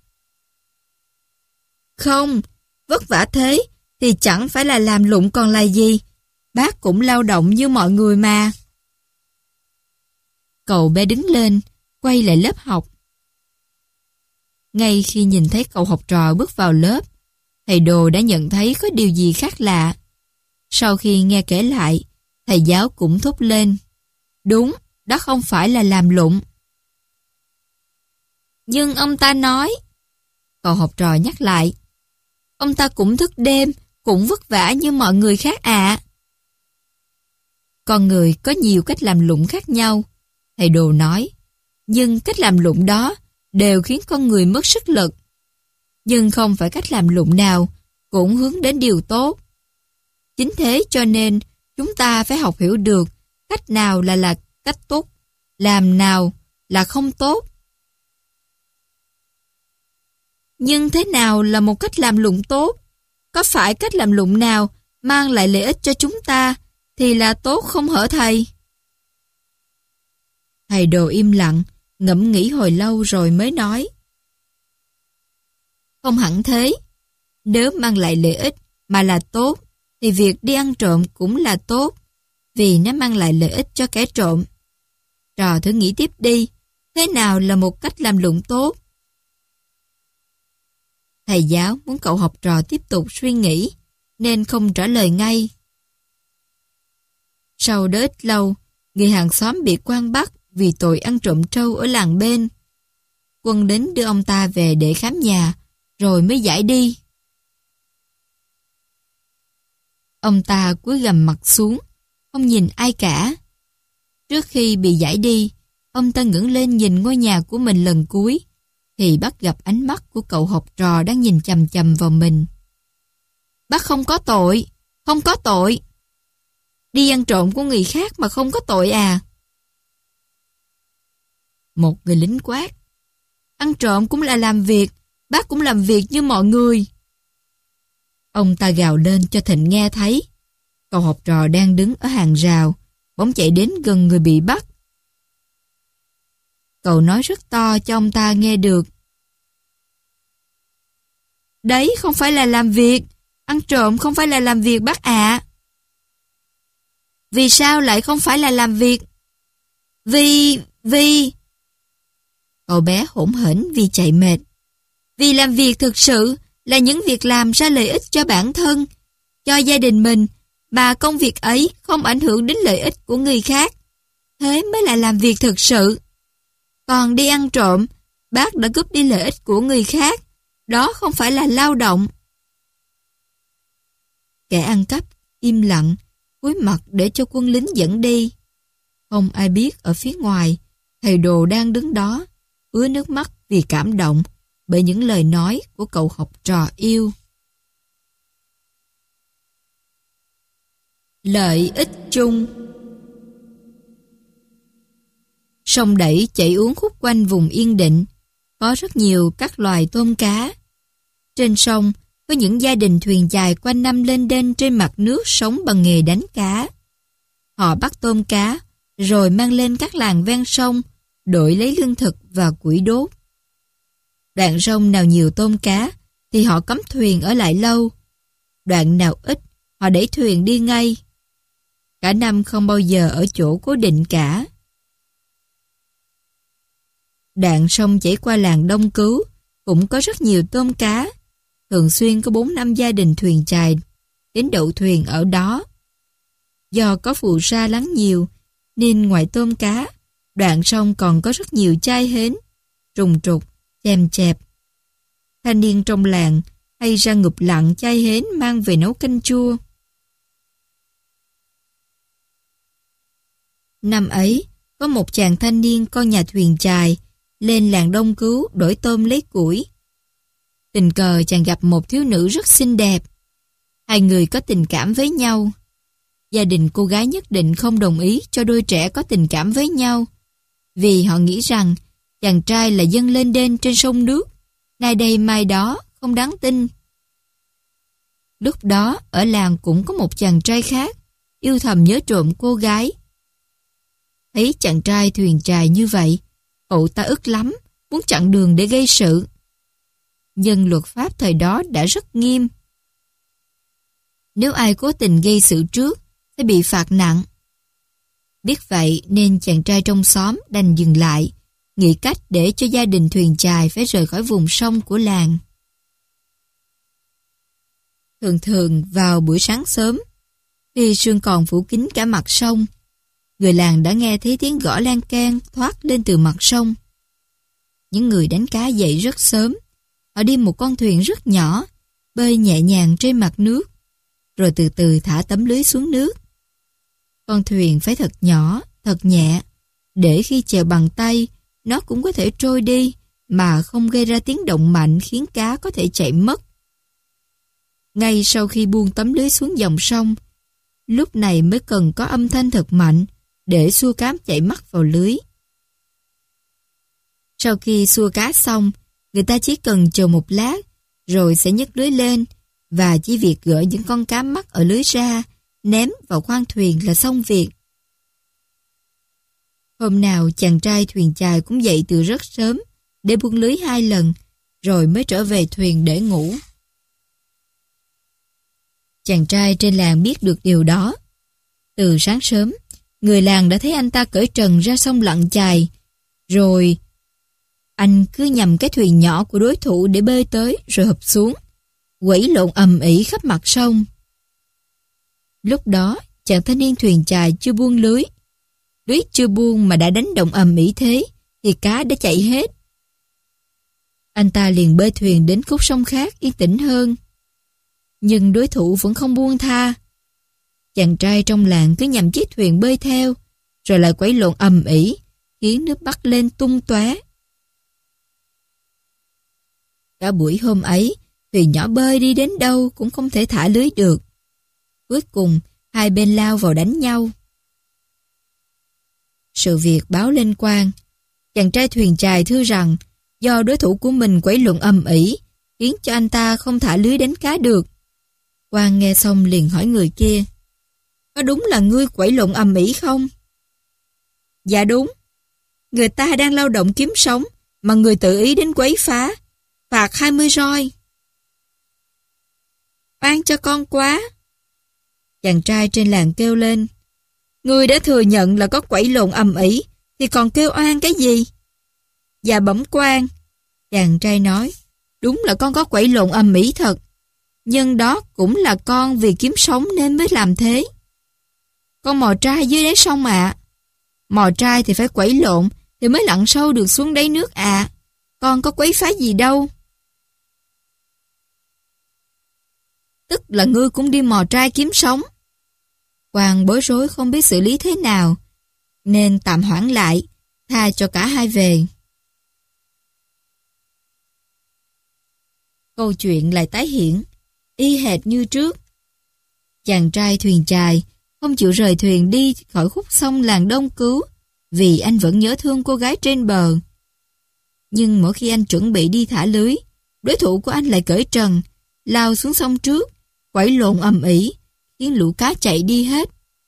S1: Không, vất vả thế thì chẳng phải là làm lụng còn là gì. Bác cũng lao động như mọi người mà. Cậu bé đứng lên, quay lại lớp học. Ngay khi nhìn thấy cậu học trò bước vào lớp, thầy Đồ đã nhận thấy có điều gì khác lạ. Sau khi nghe kể lại, thầy giáo cũng thốt lên. Đúng, đó không phải là làm lụng. Nhưng ông ta nói, cậu học trò nhắc lại, ông ta cũng thức đêm, cũng vất vả như mọi người khác ạ. Con người có nhiều cách làm lụng khác nhau, thầy Đồ nói, nhưng cách làm lụng đó đều khiến con người mất sức lực. Nhưng không phải cách làm lụng nào cũng hướng đến điều tốt. Chính thế cho nên chúng ta phải học hiểu được cách nào là là cách tốt, làm nào là không tốt. Nhưng thế nào là một cách làm lụng tốt? Có phải cách làm lụng nào mang lại lợi ích cho chúng ta thì là tốt không hả thầy? Thầy Đồ im lặng, ngẫm nghĩ hồi lâu rồi mới nói. Không hẳn thế. Nếu mang lại lợi ích mà là tốt, thì việc đi ăn trộm cũng là tốt, vì nó mang lại lợi ích cho kẻ trộm. Trò thử nghĩ tiếp đi, thế nào là một cách làm lụng tốt? Thầy giáo muốn cậu học trò tiếp tục suy nghĩ, nên không trả lời ngay. Sau đó ít lâu, người hàng xóm bị quan bắt vì tội ăn trộm trâu ở làng bên. Quân đến đưa ông ta về để khám nhà, rồi mới giải đi. Ông ta cúi gằm mặt xuống, không nhìn ai cả. Trước khi bị giải đi, ông ta ngẩng lên nhìn ngôi nhà của mình lần cuối, thì bắt gặp ánh mắt của cậu học trò đang nhìn chằm chằm vào mình. Bác không có tội, không có tội. Đi ăn trộm của người khác mà không có tội à? Một người lính quát. Ăn trộm cũng là làm việc, bác cũng làm việc như mọi người. Ông ta gào lên cho Thịnh nghe thấy. Cậu học trò đang đứng ở hàng rào, bỗng chạy đến gần người bị bắt. Cậu nói rất to cho ông ta nghe được. Đấy không phải là làm việc, ăn trộm không phải là làm việc bác ạ. Vì sao lại không phải là làm việc? Vì, vì... Cậu bé hỗn hển vì chạy mệt. Vì làm việc thực sự là những việc làm ra lợi ích cho bản thân, cho gia đình mình, mà công việc ấy không ảnh hưởng đến lợi ích của người khác. Thế mới là làm việc thực sự. Còn đi ăn trộm, bác đã cướp đi lợi ích của người khác. Đó không phải là lao động. Kẻ ăn cắp im lặng, cúi mặt để cho quân lính dẫn đi. Không ai biết ở phía ngoài, thầy Đồ đang đứng đó, ứa nước mắt vì cảm động bởi những lời nói của cậu học trò yêu. Lợi ích chung. Sông đẩy chảy uốn khúc quanh vùng Yên Định, có rất nhiều các loài tôm cá. Trên sông có những gia đình thuyền chài quanh năm lên đên trên mặt nước sống bằng nghề đánh cá. Họ bắt tôm cá rồi mang lên các làng ven sông, đổi lấy lương thực và củi đốt. Đoạn sông nào nhiều tôm cá thì họ cấm thuyền ở lại lâu. Đoạn nào ít, họ đẩy thuyền đi ngay. Cả năm không bao giờ ở chỗ cố định cả. Đoạn sông chảy qua làng Đông Cứu cũng có rất nhiều tôm cá. Thường xuyên có bốn năm gia đình thuyền chài đến đậu thuyền ở đó. Do có phù sa lắng nhiều nên ngoài tôm cá, đoạn sông còn có rất nhiều chai hến, trùng trục, chèm chẹp. Thanh niên trong làng hay ra ngụp lặn chai hến mang về nấu canh chua. Năm ấy, có một chàng thanh niên con nhà thuyền chài lên làng Đông Cứu đổi tôm lấy củi. Tình cờ chàng gặp một thiếu nữ rất xinh đẹp. Hai người có tình cảm với nhau. Gia đình cô gái nhất định không đồng ý cho đôi trẻ có tình cảm với nhau, vì họ nghĩ rằng chàng trai là dân lên đên trên sông nước, nay đây mai đó, không đáng tin. Lúc đó ở làng cũng có một chàng trai khác, yêu thầm nhớ trộm cô gái. Thấy chàng trai thuyền chài như vậy, cậu ta ức lắm, muốn chặn đường để gây sự. Nhưng luật pháp thời đó đã rất nghiêm. Nếu ai cố tình gây sự trước, sẽ bị phạt nặng. Biết vậy nên chàng trai trong xóm đành dừng lại, nghĩ cách để cho gia đình thuyền chài phải rời khỏi vùng sông của làng. Thường thường vào buổi sáng sớm, khi sương còn phủ kín cả mặt sông, người làng đã nghe thấy tiếng gõ lan can thoát lên từ mặt sông. Những người đánh cá dậy rất sớm, họ đi một con thuyền rất nhỏ, bơi nhẹ nhàng trên mặt nước, rồi từ từ thả tấm lưới xuống nước. Con thuyền phải thật nhỏ, thật nhẹ, để khi chèo bằng tay, nó cũng có thể trôi đi mà không gây ra tiếng động mạnh khiến cá có thể chạy mất. Ngay sau khi buông tấm lưới xuống dòng sông, lúc này mới cần có âm thanh thật mạnh để xua cá chạy mắc vào lưới. Sau khi xua cá xong, người ta chỉ cần chờ một lát, rồi sẽ nhấc lưới lên, và chỉ việc gỡ những con cá mắc ở lưới ra, ném vào khoang thuyền là xong việc. Hôm nào chàng trai thuyền chài cũng dậy từ rất sớm, để buông lưới hai lần, rồi mới trở về thuyền để ngủ. Chàng trai trên làng biết được điều đó. Từ sáng sớm, người làng đã thấy anh ta cởi trần ra sông lặn chài, rồi anh cứ nhằm cái thuyền nhỏ của đối thủ để bơi tới rồi hụp xuống, quẩy lộn ầm ĩ khắp mặt sông. Lúc đó, chàng thanh niên thuyền chài chưa buông lưới. Lưới chưa buông mà đã đánh động ầm ĩ thế, thì cá đã chạy hết. Anh ta liền bơi thuyền đến khúc sông khác yên tĩnh hơn. Nhưng đối thủ vẫn không buông tha. Chàng trai trong làng cứ nhằm chiếc thuyền bơi theo, rồi lại quẩy lộn ầm ĩ, khiến nước bắt lên tung tóe. Cả buổi hôm ấy, thuyền nhỏ bơi đi đến đâu cũng không thể thả lưới được. Cuối cùng, hai bên lao vào đánh nhau. Sự việc báo lên quan. Chàng trai thuyền chài thưa rằng do đối thủ của mình quẩy lộn ầm ĩ, khiến cho anh ta không thả lưới đánh cá được. Quan nghe xong liền hỏi người kia: "Có đúng là ngươi quẩy lộn ầm ĩ không?" "Dạ đúng. Người ta đang lao động kiếm sống, mà người tự ý đến quấy phá, phạt hai mươi roi." "Oan cho con quá!" Chàng trai trên làng kêu lên. "Ngươi đã thừa nhận là có quẩy lộn ầm ĩ, thì còn kêu oan cái gì?" "Dạ bẩm quan," chàng trai nói, "đúng là con có quẩy lộn ầm ĩ thật, nhưng đó cũng là con vì kiếm sống nên mới làm thế. Con mò trai dưới đáy sông ạ. Mò trai thì phải quẩy lộn thì mới lặn sâu được xuống đáy nước ạ. Con có quấy phá gì đâu." "Tức là ngươi cũng đi mò trai kiếm sống." Quan bối rối không biết xử lý thế nào, nên tạm hoãn lại, tha cho cả hai về. Câu chuyện lại tái hiện, y hệt như trước. Chàng trai thuyền chài không chịu rời thuyền đi khỏi khúc sông làng Đông Cứu, vì anh vẫn nhớ thương cô gái trên bờ. Nhưng mỗi khi anh chuẩn bị đi thả lưới, đối thủ của anh lại cởi trần, lao xuống sông trước, quẩy lộn ầm ĩ, khiến lũ cá chạy đi hết.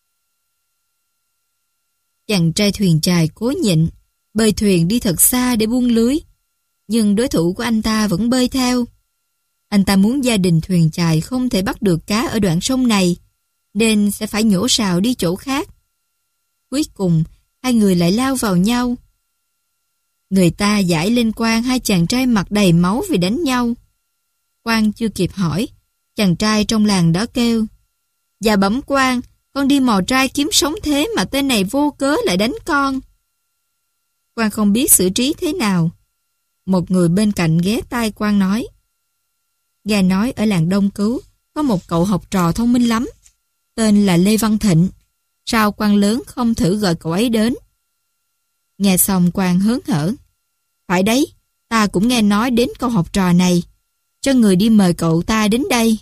S1: Chàng trai thuyền chài cố nhịn, bơi thuyền đi thật xa để buông lưới, nhưng đối thủ của anh ta vẫn bơi theo. Anh ta muốn gia đình thuyền chài không thể bắt được cá ở đoạn sông này, nên sẽ phải nhổ sào đi chỗ khác. Cuối cùng, hai người lại lao vào nhau. Người ta giải lên quan hai chàng trai mặt đầy máu vì đánh nhau. Quan chưa kịp hỏi, chàng trai trong làng đã kêu: "Dạ bẩm quan, con đi mò trai kiếm sống thế mà tên này vô cớ lại đánh con." Quan không biết xử trí thế nào. Một người bên cạnh ghé tai quan nói: "Nghe nói ở làng Đông Cứu có một cậu học trò thông minh lắm, tên là Lê Văn Thịnh. Sao quan lớn không thử gọi cậu ấy đến?" Nghe xong quan hớn hở: "Phải đấy, ta cũng nghe nói đến cậu học trò này. Cho người đi mời cậu ta đến đây."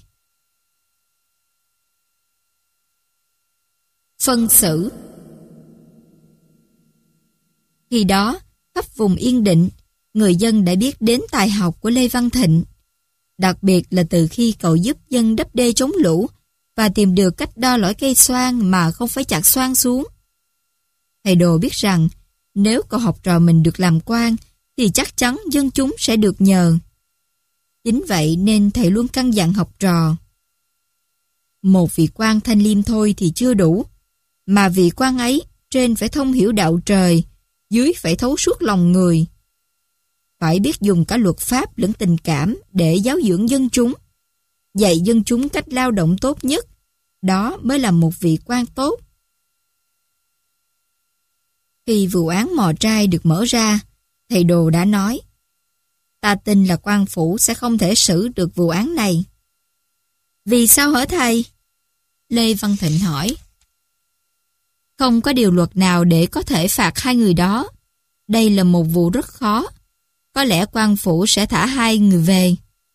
S1: Phân xử. Khi đó, khắp vùng Yên Định, người dân đã biết đến tài học của Lê Văn Thịnh. Đặc biệt là từ khi cậu giúp dân đắp đê chống lũ và tìm được cách đo lõi cây xoan mà không phải chặt xoan xuống. Thầy Đồ biết rằng nếu cậu học trò mình được làm quan thì chắc chắn dân chúng sẽ được nhờ. Chính vậy nên thầy luôn căn dặn học trò. Một vị quan thanh liêm thôi thì chưa đủ, mà vị quan ấy trên phải thông hiểu đạo trời, dưới phải thấu suốt lòng người. Phải biết dùng cả luật pháp lẫn tình cảm để giáo dưỡng dân chúng, dạy dân chúng cách lao động tốt nhất, đó mới là một vị quan tốt. Khi vụ án mò trai được mở ra, thầy Đồ đã nói, ta tin là quan phủ sẽ không thể xử được vụ án này. Vì sao hả thầy? Lê Văn Thịnh hỏi. Không có điều luật nào để có thể phạt hai người đó. Đây là một vụ rất khó. Có lẽ quan phủ sẽ thả hai người về.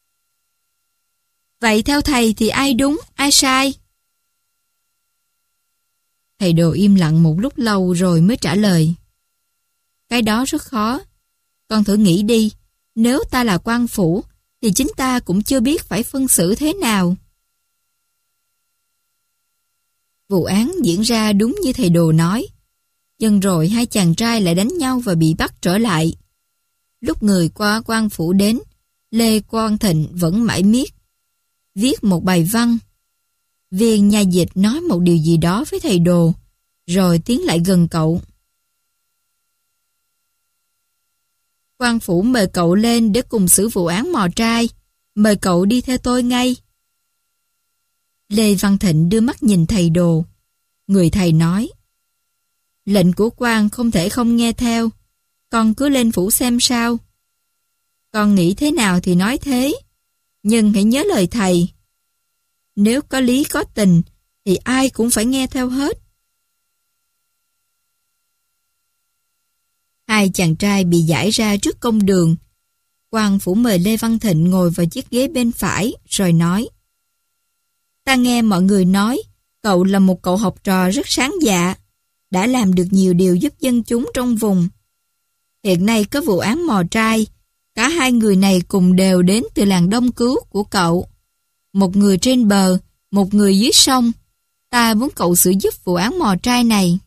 S1: Vậy theo thầy thì ai đúng, ai sai? Thầy Đồ im lặng một lúc lâu rồi mới trả lời. Cái đó rất khó. Con thử nghĩ đi, nếu ta là quan phủ thì chính ta cũng chưa biết phải phân xử thế nào. Vụ án diễn ra đúng như thầy Đồ nói. Dần rồi hai chàng trai lại đánh nhau và bị bắt trở lại. Lúc người qua quan phủ đến, Lê Quang Thịnh vẫn mãi miết viết một bài văn. Viên nha dịch nói một điều gì đó với thầy Đồ, rồi tiến lại gần cậu. Quan phủ mời cậu lên để cùng xử vụ án mò trai. Mời cậu đi theo tôi ngay. Lê Văn Thịnh đưa mắt nhìn thầy Đồ. Người thầy nói, lệnh của quan không thể không nghe theo. Con cứ lên phủ xem sao. Con nghĩ thế nào thì nói thế. Nhưng hãy nhớ lời thầy. Nếu có lý có tình thì ai cũng phải nghe theo hết. Hai chàng trai bị giải ra trước công đường. Quan phủ mời Lê Văn Thịnh ngồi vào chiếc ghế bên phải rồi nói, ta nghe mọi người nói cậu là một cậu học trò rất sáng dạ, đã làm được nhiều điều giúp dân chúng trong vùng. Hiện nay có vụ án mò trai, cả hai người này cùng đều đến từ làng Đông Cứu của cậu. Một người trên bờ, một người dưới sông. Ta muốn cậu xử giúp vụ án mò trai này.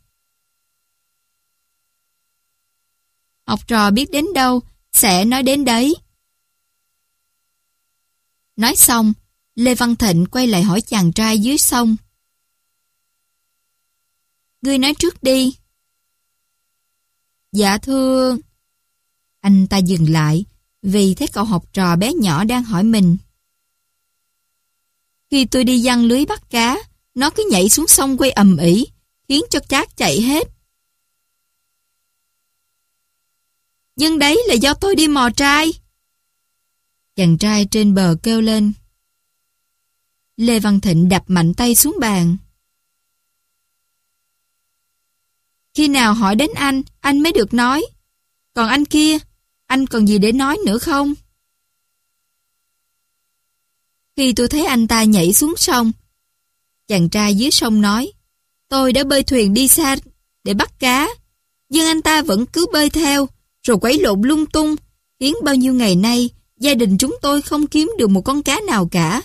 S1: Học trò biết đến đâu, sẽ nói đến đấy. Nói xong, Lê Văn Thịnh quay lại hỏi chàng trai dưới sông. Ngươi nói trước đi. Dạ thưa. Anh ta dừng lại, vì thấy cậu học trò bé nhỏ đang hỏi mình. Khi tôi đi giăng lưới bắt cá, nó cứ nhảy xuống sông quay ầm ĩ, khiến cho cá chạy hết. Nhưng đấy là do tôi đi mò trai. Chàng trai trên bờ kêu lên. Lê Văn Thịnh đập mạnh tay xuống bàn. Khi nào hỏi đến anh, anh mới được nói. Còn anh kia, anh còn gì để nói nữa không? Khi tôi thấy anh ta nhảy xuống sông, chàng trai dưới sông nói, tôi đã bơi thuyền đi xa để bắt cá, nhưng anh ta vẫn cứ bơi theo, rồi quẩy lộn lung tung, khiến bao nhiêu ngày nay gia đình chúng tôi không kiếm được một con cá nào cả.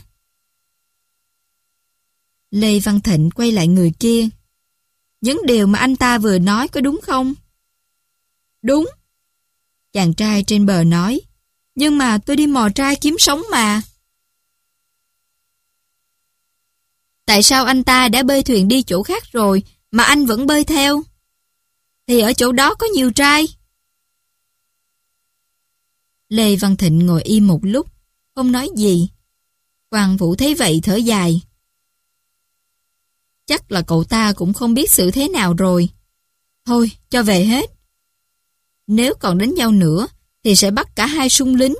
S1: Lê Văn Thịnh quay lại người kia. Những điều mà anh ta vừa nói có đúng không? Đúng. Chàng trai trên bờ nói. Nhưng mà tôi đi mò trai kiếm sống mà. Tại sao anh ta đã bơi thuyền đi chỗ khác rồi mà anh vẫn bơi theo? Thì ở chỗ đó có nhiều trai. Lê Văn Thịnh ngồi im một lúc, không nói gì. Quan Vũ thấy vậy thở dài. Chắc là cậu ta cũng không biết xử thế nào rồi. Thôi, cho về hết. Nếu còn đánh nhau nữa, thì sẽ bắt cả hai sung lính.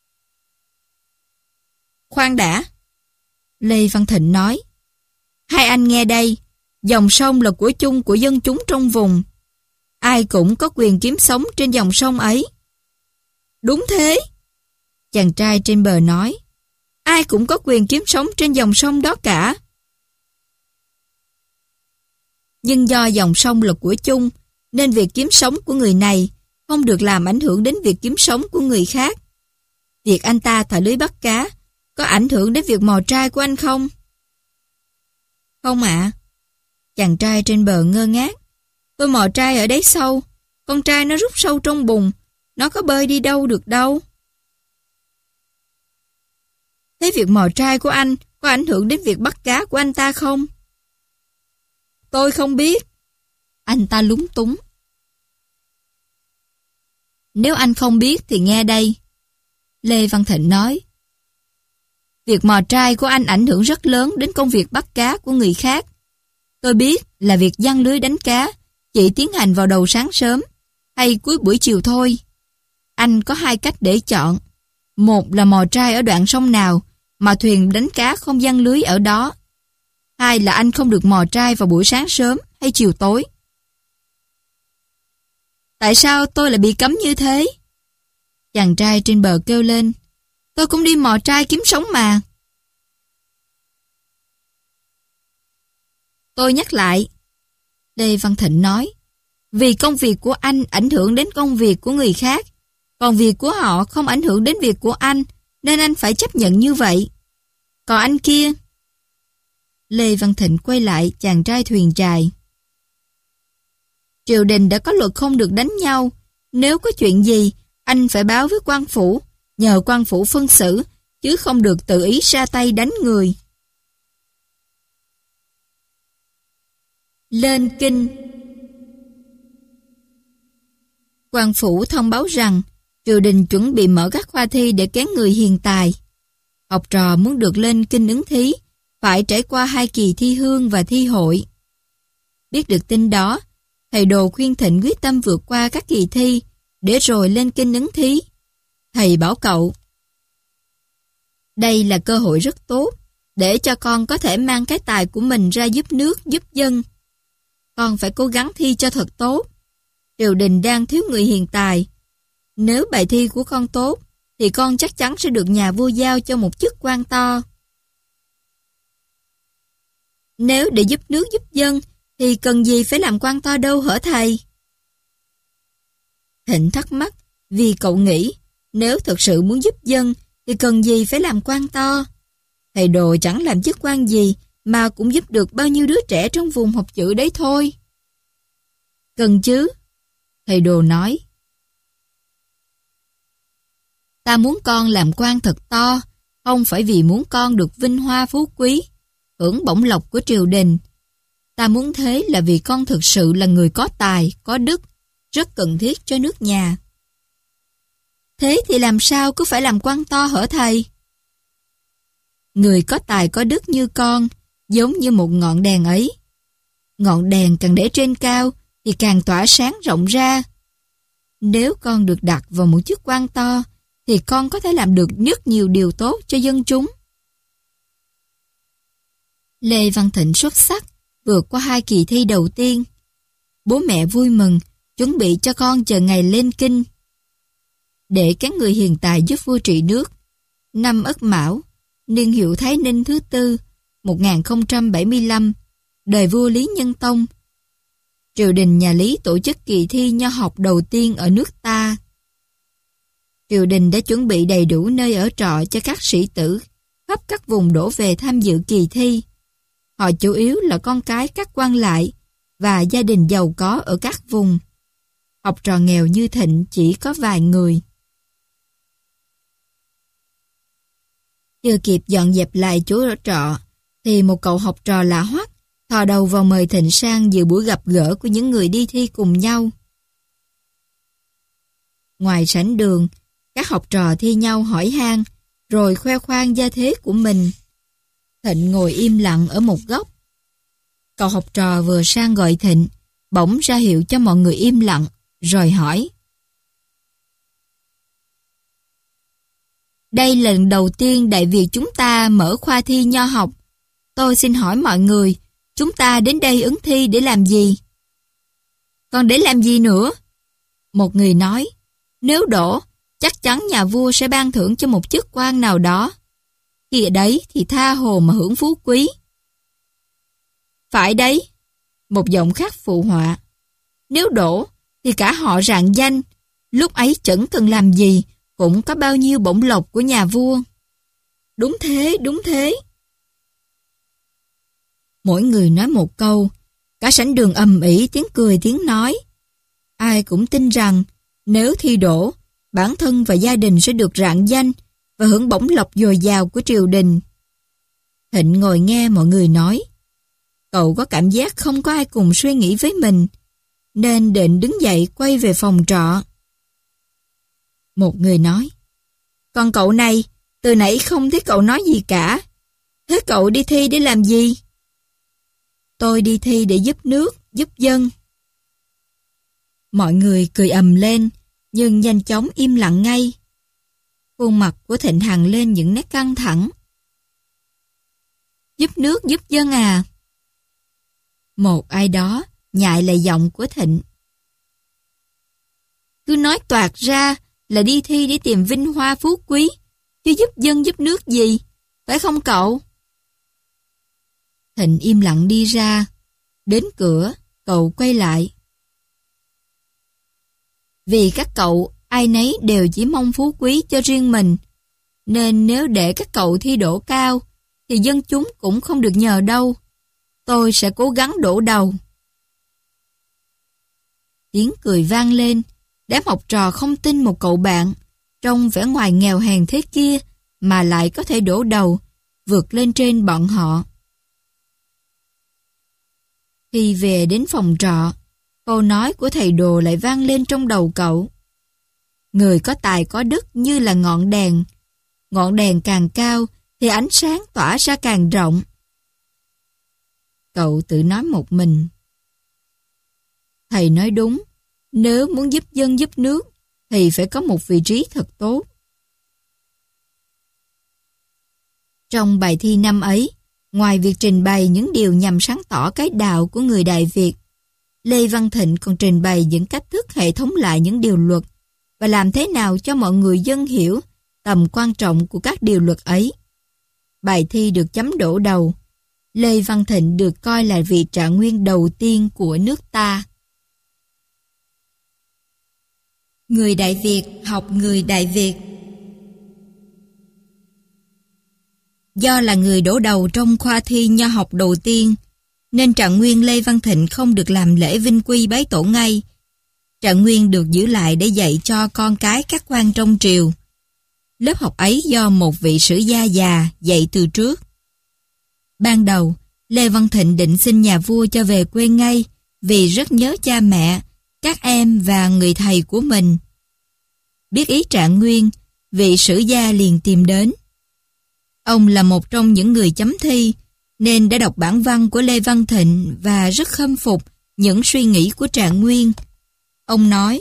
S1: Khoan đã. Lê Văn Thịnh nói. Hai anh nghe đây, dòng sông là của chung của dân chúng trong vùng. Ai cũng có quyền kiếm sống trên dòng sông ấy. Đúng thế. Chàng trai trên bờ nói. Ai cũng có quyền kiếm sống trên dòng sông đó cả. Nhưng do dòng sông là của chung, nên việc kiếm sống của người này không được làm ảnh hưởng đến việc kiếm sống của người khác. Việc anh ta thả lưới bắt cá có ảnh hưởng đến việc mò trai của anh không? Không ạ. Chàng trai trên bờ ngơ ngác. Tôi mò trai ở đáy sâu. Con trai nó rút sâu trong bùn. Nó có bơi đi đâu được đâu. Thế việc mò trai của anh có ảnh hưởng đến việc bắt cá của anh ta không? Tôi không biết. Anh ta lúng túng. Nếu anh không biết thì nghe đây. Lê Văn Thịnh nói. Việc mò trai của anh ảnh hưởng rất lớn đến công việc bắt cá của người khác. Tôi biết là việc giăng lưới đánh cá chỉ tiến hành vào đầu sáng sớm hay cuối buổi chiều thôi. Anh có hai cách để chọn. Một là mò trai ở đoạn sông nào mà thuyền đánh cá không giăng lưới ở đó. Hai là anh không được mò trai vào buổi sáng sớm hay chiều tối. Tại sao tôi lại bị cấm như thế? Chàng trai trên bờ kêu lên. Tôi cũng đi mò trai kiếm sống mà. Tôi nhắc lại. Lê Văn Thịnh nói. Vì công việc của anh ảnh hưởng đến công việc của người khác, còn việc của họ không ảnh hưởng đến việc của anh, nên anh phải chấp nhận như vậy. Còn anh kia... Lê Văn Thịnh quay lại chàng trai thuyền chài. Triều đình đã có luật không được đánh nhau. Nếu có chuyện gì, anh phải báo với quan phủ, nhờ quan phủ phân xử, chứ không được tự ý ra tay đánh người. Lên kinh. Quan phủ thông báo rằng triều đình chuẩn bị mở các khoa thi để kén người hiền tài. Học trò muốn được lên kinh ứng thí phải trải qua hai kỳ thi hương và thi hội. Biết được tin đó, thầy Đồ khuyên Thịnh quyết tâm vượt qua các kỳ thi để rồi lên kinh ứng thí. Thầy bảo cậu, đây là cơ hội rất tốt để cho con có thể mang cái tài của mình ra giúp nước, giúp dân. Con phải cố gắng thi cho thật tốt. Triều đình đang thiếu người hiền tài. Nếu bài thi của con tốt, thì con chắc chắn sẽ được nhà vua giao cho một chức quan to. Nếu để giúp nước giúp dân, thì cần gì phải làm quan to đâu hả thầy? Thịnh thắc mắc, vì cậu nghĩ, nếu thật sự muốn giúp dân, thì cần gì phải làm quan to? Thầy Đồ chẳng làm chức quan gì, mà cũng giúp được bao nhiêu đứa trẻ trong vùng học chữ đấy thôi. Cần chứ? Thầy Đồ nói. Ta muốn con làm quan thật to, không phải vì muốn con được vinh hoa phú quý, hưởng bổng lộc của triều đình. Ta muốn thế là vì con thực sự là người có tài, có đức, rất cần thiết cho nước nhà. Thế thì làm sao cứ phải làm quan to hả thầy? Người có tài có đức như con, giống như một ngọn đèn ấy. Ngọn đèn càng để trên cao thì càng tỏa sáng rộng ra. Nếu con được đặt vào một chức quan to, thì con có thể làm được rất nhiều điều tốt cho dân chúng. Lê Văn Thịnh xuất sắc, vượt qua hai kỳ thi đầu tiên. Bố mẹ vui mừng, chuẩn bị cho con chờ ngày lên kinh. Để các người hiền tài giúp vua trị nước, năm Ất Mão, niên hiệu Thái Ninh thứ tư, một nghìn không trăm bảy mươi lăm, đời vua Lý Nhân Tông. Triều đình nhà Lý tổ chức kỳ thi nho học đầu tiên ở nước ta. Triều đình đã chuẩn bị đầy đủ nơi ở trọ cho các sĩ tử khắp các vùng đổ về tham dự kỳ thi. Họ chủ yếu là con cái các quan lại và gia đình giàu có ở các vùng. Học trò nghèo như Thịnh chỉ có vài người. Chưa kịp dọn dẹp lại chỗ ở trọ, thì một cậu học trò lạ hoắc thò đầu vào mời Thịnh sang dự buổi gặp gỡ của những người đi thi cùng nhau. Ngoài sảnh đường, các học trò thi nhau hỏi han, rồi khoe khoang gia thế của mình. Thịnh ngồi im lặng ở một góc. Cậu học trò vừa sang gọi Thịnh, bỗng ra hiệu cho mọi người im lặng, rồi hỏi. Đây là lần đầu tiên Đại Việt chúng ta mở khoa thi nho học. Tôi xin hỏi mọi người, chúng ta đến đây ứng thi để làm gì? Còn để làm gì nữa? Một người nói, nếu đỗ, chắc chắn nhà vua sẽ ban thưởng cho một chức quan nào đó. Khi ở đấy thì tha hồ mà hưởng phú quý. Phải đấy, một giọng khác phụ họa. Nếu đỗ, thì cả họ rạng danh, lúc ấy chẳng cần làm gì, cũng có bao nhiêu bổng lộc của nhà vua. Đúng thế, đúng thế. Mỗi người nói một câu, cả sảnh đường ầm ĩ tiếng cười tiếng nói. Ai cũng tin rằng nếu thi đỗ, bản thân và gia đình sẽ được rạng danh và hưởng bổng lộc dồi dào của triều đình. Thịnh ngồi nghe mọi người nói. Cậu có cảm giác không có ai cùng suy nghĩ với mình, nên định đứng dậy quay về phòng trọ. Một người nói, còn cậu này, từ nãy không thấy cậu nói gì cả. Thế cậu đi thi để làm gì? Tôi đi thi để giúp nước, giúp dân. Mọi người cười ầm lên, nhưng nhanh chóng im lặng ngay. Khuôn mặt của Thịnh hằn lên những nét căng thẳng. Giúp nước, giúp dân à? Một ai đó nhại lại giọng của Thịnh. Cứ nói toạc ra là đi thi để tìm vinh hoa phú quý, chứ giúp dân giúp nước gì, phải không cậu? Thịnh im lặng đi ra. Đến cửa, cậu quay lại. Vì các cậu, ai nấy đều chỉ mong phú quý cho riêng mình, nên nếu để các cậu thi đỗ cao, thì dân chúng cũng không được nhờ đâu. Tôi sẽ cố gắng đổ đầu. Tiếng cười vang lên. Đám học trò không tin một cậu bạn trông vẻ ngoài nghèo hèn thế kia mà lại có thể đổ đầu, vượt lên trên bọn họ. Khi về đến phòng trọ, câu nói của thầy đồ lại vang lên trong đầu cậu. Người có tài có đức như là ngọn đèn. Ngọn đèn càng cao thì ánh sáng tỏa ra càng rộng. Cậu tự nói một mình. Thầy nói đúng, nếu muốn giúp dân giúp nước thì phải có một vị trí thật tốt. Trong bài thi năm ấy, ngoài việc trình bày những điều nhằm sáng tỏ cái đạo của người Đại Việt, Lê Văn Thịnh còn trình bày những cách thức hệ thống lại những điều luật và làm thế nào cho mọi người dân hiểu tầm quan trọng của các điều luật ấy. Bài thi được chấm đổ đầu. Lê Văn Thịnh được coi là vị trạng nguyên đầu tiên của nước ta. Người Đại Việt học người Đại Việt. Do là người đổ đầu trong khoa thi nho học đầu tiên, nên trạng nguyên Lê Văn Thịnh không được làm lễ vinh quy bái tổ ngay. Trạng nguyên được giữ lại để dạy cho con cái các quan trong triều. Lớp học ấy do một vị sử gia già dạy từ trước. Ban đầu, Lê Văn Thịnh định xin nhà vua cho về quê ngay vì rất nhớ cha mẹ, các em và người thầy của mình. Biết ý trạng nguyên, vị sử gia liền tìm đến. Ông là một trong những người chấm thi, nên đã đọc bản văn của Lê Văn Thịnh và rất khâm phục những suy nghĩ của trạng nguyên. Ông nói,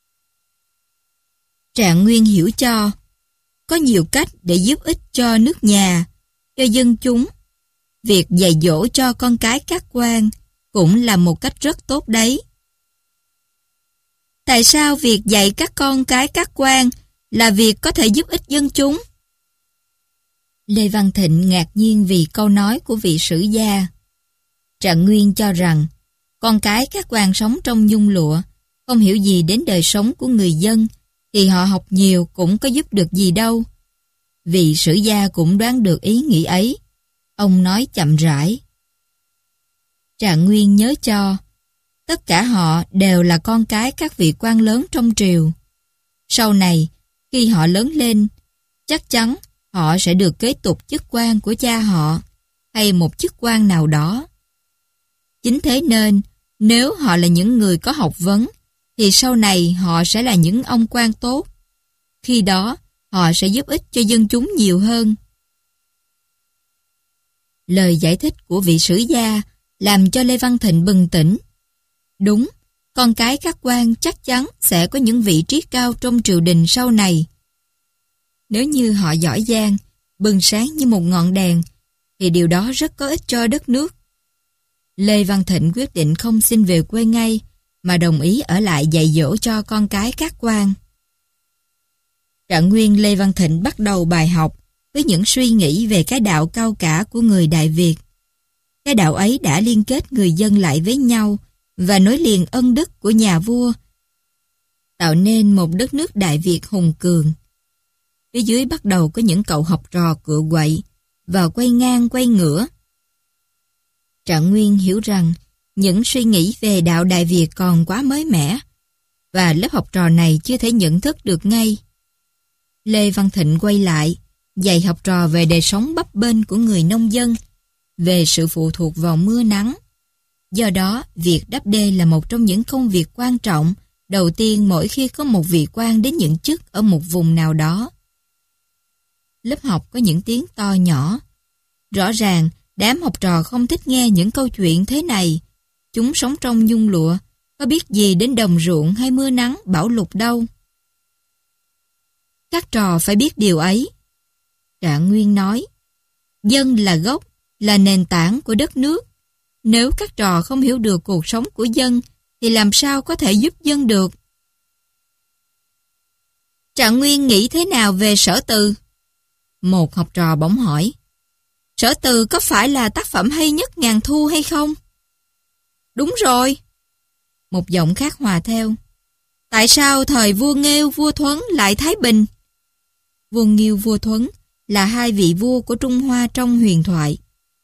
S1: trạng nguyên hiểu cho, có nhiều cách để giúp ích cho nước nhà, cho dân chúng. Việc dạy dỗ cho con cái các quan cũng là một cách rất tốt đấy. Tại sao việc dạy các con cái các quan là việc có thể giúp ích dân chúng? Lê Văn Thịnh ngạc nhiên vì câu nói của vị sử gia. Trạng nguyên cho rằng con cái các quan sống trong nhung lụa, không hiểu gì đến đời sống của người dân, thì họ học nhiều cũng có giúp được gì đâu. Vị sử gia cũng đoán được ý nghĩ ấy. Ông nói chậm rãi. Trạng nguyên nhớ cho, tất cả họ đều là con cái các vị quan lớn trong triều. Sau này, khi họ lớn lên, chắc chắn họ sẽ được kế tục chức quan của cha họ hay một chức quan nào đó. Chính thế nên, nếu họ là những người có học vấn, thì sau này họ sẽ là những ông quan tốt. Khi đó, họ sẽ giúp ích cho dân chúng nhiều hơn. Lời giải thích của vị sử gia làm cho Lê Văn Thịnh bừng tỉnh. Đúng, con cái các quan chắc chắn sẽ có những vị trí cao trong triều đình sau này. Nếu như họ giỏi giang, bừng sáng như một ngọn đèn, thì điều đó rất có ích cho đất nước. Lê Văn Thịnh quyết định không xin về quê ngay, mà đồng ý ở lại dạy dỗ cho con cái các quan. Trạng nguyên Lê Văn Thịnh bắt đầu bài học với những suy nghĩ về cái đạo cao cả của người Đại Việt. Cái đạo ấy đã liên kết người dân lại với nhau và nối liền ân đức của nhà vua, tạo nên một đất nước Đại Việt hùng cường. Phía dưới bắt đầu có những cậu học trò cựa quậy và quay ngang quay ngửa. Trạng Nguyên hiểu rằng những suy nghĩ về đạo Đại Việt còn quá mới mẻ, và lớp học trò này chưa thể nhận thức được ngay. Lê Văn Thịnh quay lại, dạy học trò về đời sống bấp bênh của người nông dân, về sự phụ thuộc vào mưa nắng. Do đó, việc đắp đê là một trong những công việc quan trọng đầu tiên mỗi khi có một vị quan đến nhận chức ở một vùng nào đó. Lớp học có những tiếng to nhỏ. Rõ ràng, đám học trò không thích nghe những câu chuyện thế này. Chúng sống trong nhung lụa, có biết gì đến đồng ruộng hay mưa nắng bão lụt đâu. Các trò phải biết điều ấy. Trạng Nguyên nói, dân là gốc, là nền tảng của đất nước. Nếu các trò không hiểu được cuộc sống của dân, thì làm sao có thể giúp dân được? Trạng Nguyên nghĩ thế nào về Sở Từ? Một học trò bỗng hỏi, Sở Từ có phải là tác phẩm hay nhất ngàn thu hay không? Đúng rồi. Một giọng khác hòa theo, tại sao thời vua Nghêu, vua Thuấn lại Thái Bình? Vua Nghêu, vua Thuấn là hai vị vua của Trung Hoa trong huyền thoại.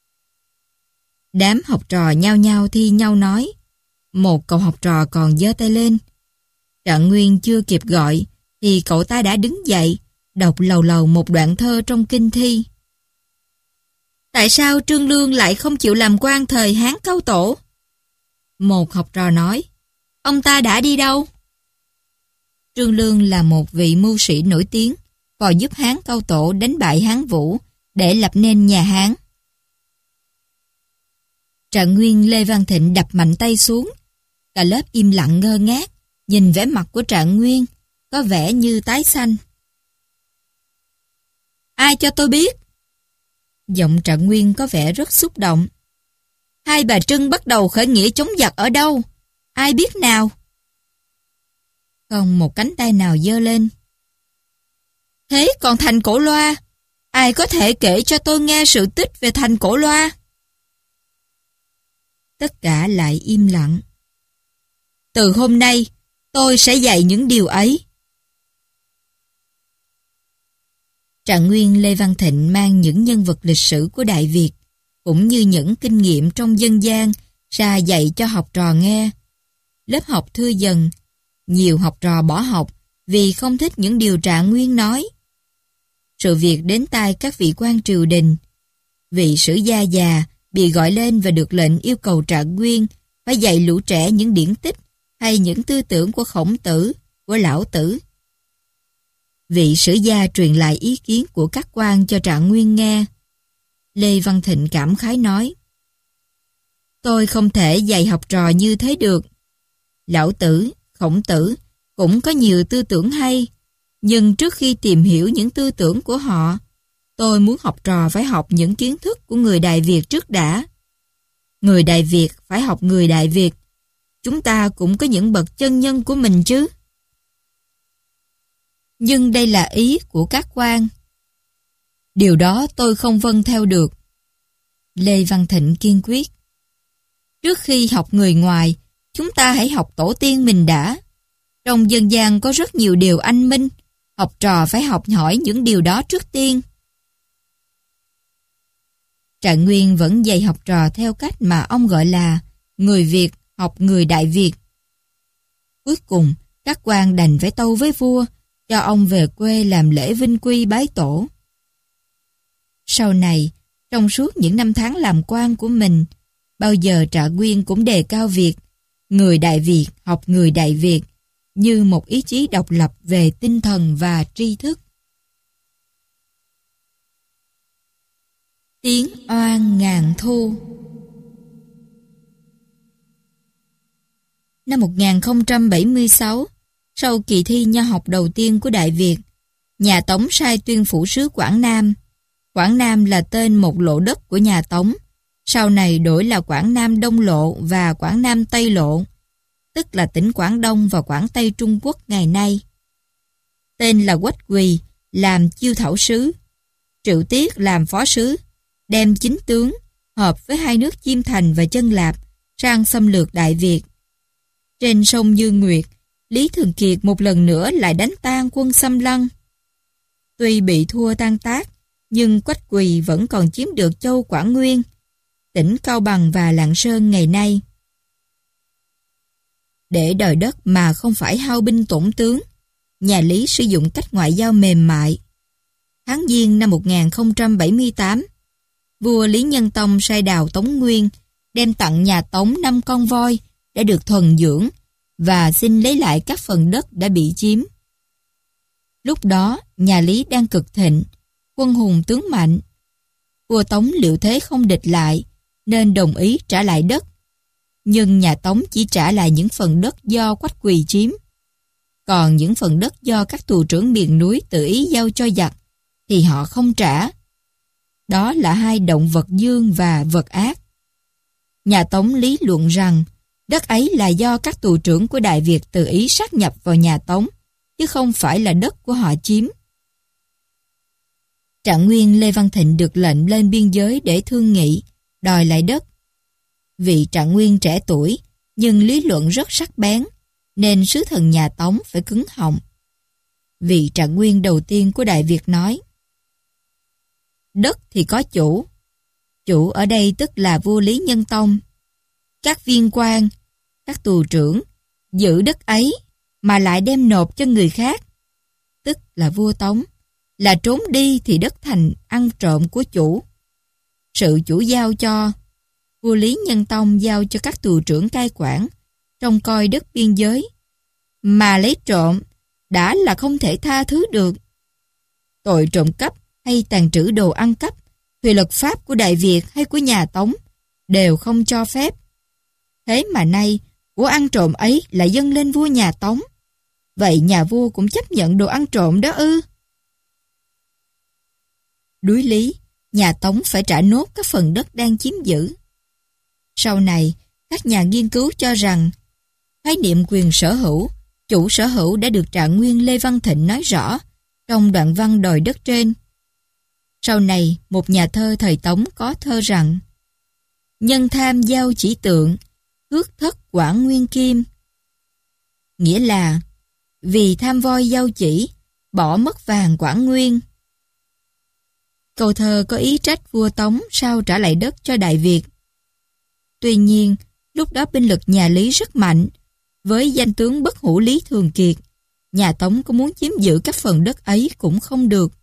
S1: Đám học trò nhao nhao thi nhau nói. Một cậu học trò còn giơ tay lên. Trạng Nguyên chưa kịp gọi thì cậu ta đã đứng dậy, đọc lầu lầu một đoạn thơ trong kinh thi. Tại sao Trương Lương lại không chịu làm quan thời Hán Cao Tổ? Một học trò nói, ông ta đã đi đâu? Trương Lương là một vị mưu sĩ nổi tiếng, phò giúp Hán Cao Tổ đánh bại Hán Vũ để lập nên nhà Hán. Trạng Nguyên Lê Văn Thịnh đập mạnh tay xuống. Cả lớp im lặng ngơ ngác, nhìn vẻ mặt của Trạng Nguyên, có vẻ như tái xanh. Ai cho tôi biết? Giọng Trạng Nguyên có vẻ rất xúc động. Hai bà Trưng bắt đầu khởi nghĩa chống giặc ở đâu? Ai biết nào? Không một cánh tay nào giơ lên. Thế còn thành Cổ Loa? Ai có thể kể cho tôi nghe sự tích về thành Cổ Loa? Tất cả lại im lặng. Từ hôm nay, tôi sẽ dạy những điều ấy. Trạng Nguyên Lê Văn Thịnh mang những nhân vật lịch sử của Đại Việt, cũng như những kinh nghiệm trong dân gian, ra dạy cho học trò nghe. Lớp học thưa dần, nhiều học trò bỏ học vì không thích những điều Trạng Nguyên nói. Sự việc đến tai các vị quan triều đình. Vị sử gia già bị gọi lên và được lệnh yêu cầu Trạng Nguyên phải dạy lũ trẻ những điển tích hay những tư tưởng của Khổng Tử, của Lão Tử. Vị sử gia truyền lại ý kiến của các quan cho Trạng Nguyên nghe. Lê Văn Thịnh cảm khái nói, tôi không thể dạy học trò như thế được. Lão Tử, Khổng Tử cũng có nhiều tư tưởng hay, nhưng trước khi tìm hiểu những tư tưởng của họ, tôi muốn học trò phải học những kiến thức của người Đại Việt trước đã. Người Đại Việt phải học người Đại Việt. Chúng ta cũng có những bậc chân nhân của mình chứ. Nhưng đây là ý của các quan. Điều đó tôi không vâng theo được. Lê Văn Thịnh kiên quyết. Trước khi học người ngoài, chúng ta hãy học tổ tiên mình đã. Trong dân gian có rất nhiều điều anh minh, học trò phải học hỏi những điều đó trước tiên. Trạng Nguyên vẫn dạy học trò theo cách mà ông gọi là người Việt học người Đại Việt. Cuối cùng, các quan đành phải tâu với vua, cho ông về quê làm lễ vinh quy bái tổ. Sau này, trong suốt những năm tháng làm quan của mình, bao giờ Trạng Nguyên cũng đề cao việc người Đại Việt học người Đại Việt như một ý chí độc lập về tinh thần và tri thức. Tiếng oan ngàn thu. Năm một nghìn không trăm bảy mươi sáu, sau kỳ thi nho học đầu tiên của Đại Việt, nhà Tống sai tuyên phủ sứ Quảng Nam. Quảng Nam là tên một lộ đất của nhà Tống, sau này đổi là Quảng Nam Đông Lộ và Quảng Nam Tây Lộ, tức là tỉnh Quảng Đông và Quảng Tây Trung Quốc ngày nay. Tên là Quách Quỳ làm chiêu thảo sứ, Triệu Tiết làm phó sứ, đem chính tướng, hợp với hai nước Chiêm Thành và Chân Lạp, sang xâm lược Đại Việt. Trên sông Dương Nguyệt, Lý Thường Kiệt một lần nữa lại đánh tan quân Xâm Lăng. Tuy bị thua tan tác, nhưng Quách Quỳ vẫn còn chiếm được châu Quảng Nguyên. tỉnh Cao Bằng và Lạng Sơn ngày nay. Để đòi đất mà không phải hao binh tổn tướng, nhà Lý sử dụng cách ngoại giao mềm mại. Tháng Giêng năm một nghìn không trăm bảy mươi tám, vua Lý Nhân Tông sai đào Tống Nguyên đem tặng nhà Tống năm con voi đã được thuần dưỡng và xin lấy lại các phần đất đã bị chiếm. Lúc đó, nhà Lý đang cực thịnh, quân hùng tướng mạnh. Vua Tống liệu thế không địch lại, nên đồng ý trả lại đất. Nhưng nhà Tống chỉ trả lại những phần đất do Quách Quỳ chiếm. Còn những phần đất do các tù trưởng miền núi tự ý giao cho giặc, thì họ không trả. Đó là hai động vật dương và vật ác. Nhà Tống lý luận rằng, đất ấy là do các tù trưởng của Đại Việt tự ý sát nhập vào nhà Tống, chứ không phải là đất của họ chiếm. Trạng Nguyên Lê Văn Thịnh được lệnh lên biên giới để thương nghị, đòi lại đất. Vị Trạng Nguyên trẻ tuổi, nhưng lý luận rất sắc bén, nên sứ thần nhà Tống phải cứng họng. Vị Trạng Nguyên đầu tiên của Đại Việt nói: đất thì có chủ. Chủ ở đây tức là vua Lý Nhân Tông. Các viên quan, các tù trưởng giữ đất ấy mà lại đem nộp cho người khác, tức là vua Tống, là trốn đi thì đất thành ăn trộm của chủ. Sự chủ giao cho, vua Lý Nhân Tông giao cho các tù trưởng cai quản, trông coi đất biên giới, mà lấy trộm đã là không thể tha thứ được. Tội trộm cắp hay tàn trữ đồ ăn cắp, tùy luật pháp của Đại Việt hay của nhà Tống, đều không cho phép. Thế mà nay, của ăn trộm ấy lại dâng lên vua nhà Tống. Vậy nhà vua cũng chấp nhận đồ ăn trộm đó ư? Đối lý, nhà Tống phải trả nốt các phần đất đang chiếm giữ. Sau này, các nhà nghiên cứu cho rằng, khái niệm quyền sở hữu, chủ sở hữu đã được Trạng Nguyên Lê Văn Thịnh nói rõ trong đoạn văn đòi đất trên. Sau này, một nhà thơ thời Tống có thơ rằng: nhân tham giao chỉ tượng, cước thất quản nguyên kim. Nghĩa là, vì tham voi giao chỉ, bỏ mất vàng quản nguyên. Câu thơ có ý trách vua Tống sao trả lại đất cho Đại Việt. Tuy nhiên, lúc đó binh lực nhà Lý rất mạnh, với danh tướng bất hủ Lý Thường Kiệt, nhà Tống có muốn chiếm giữ các phần đất ấy cũng không được.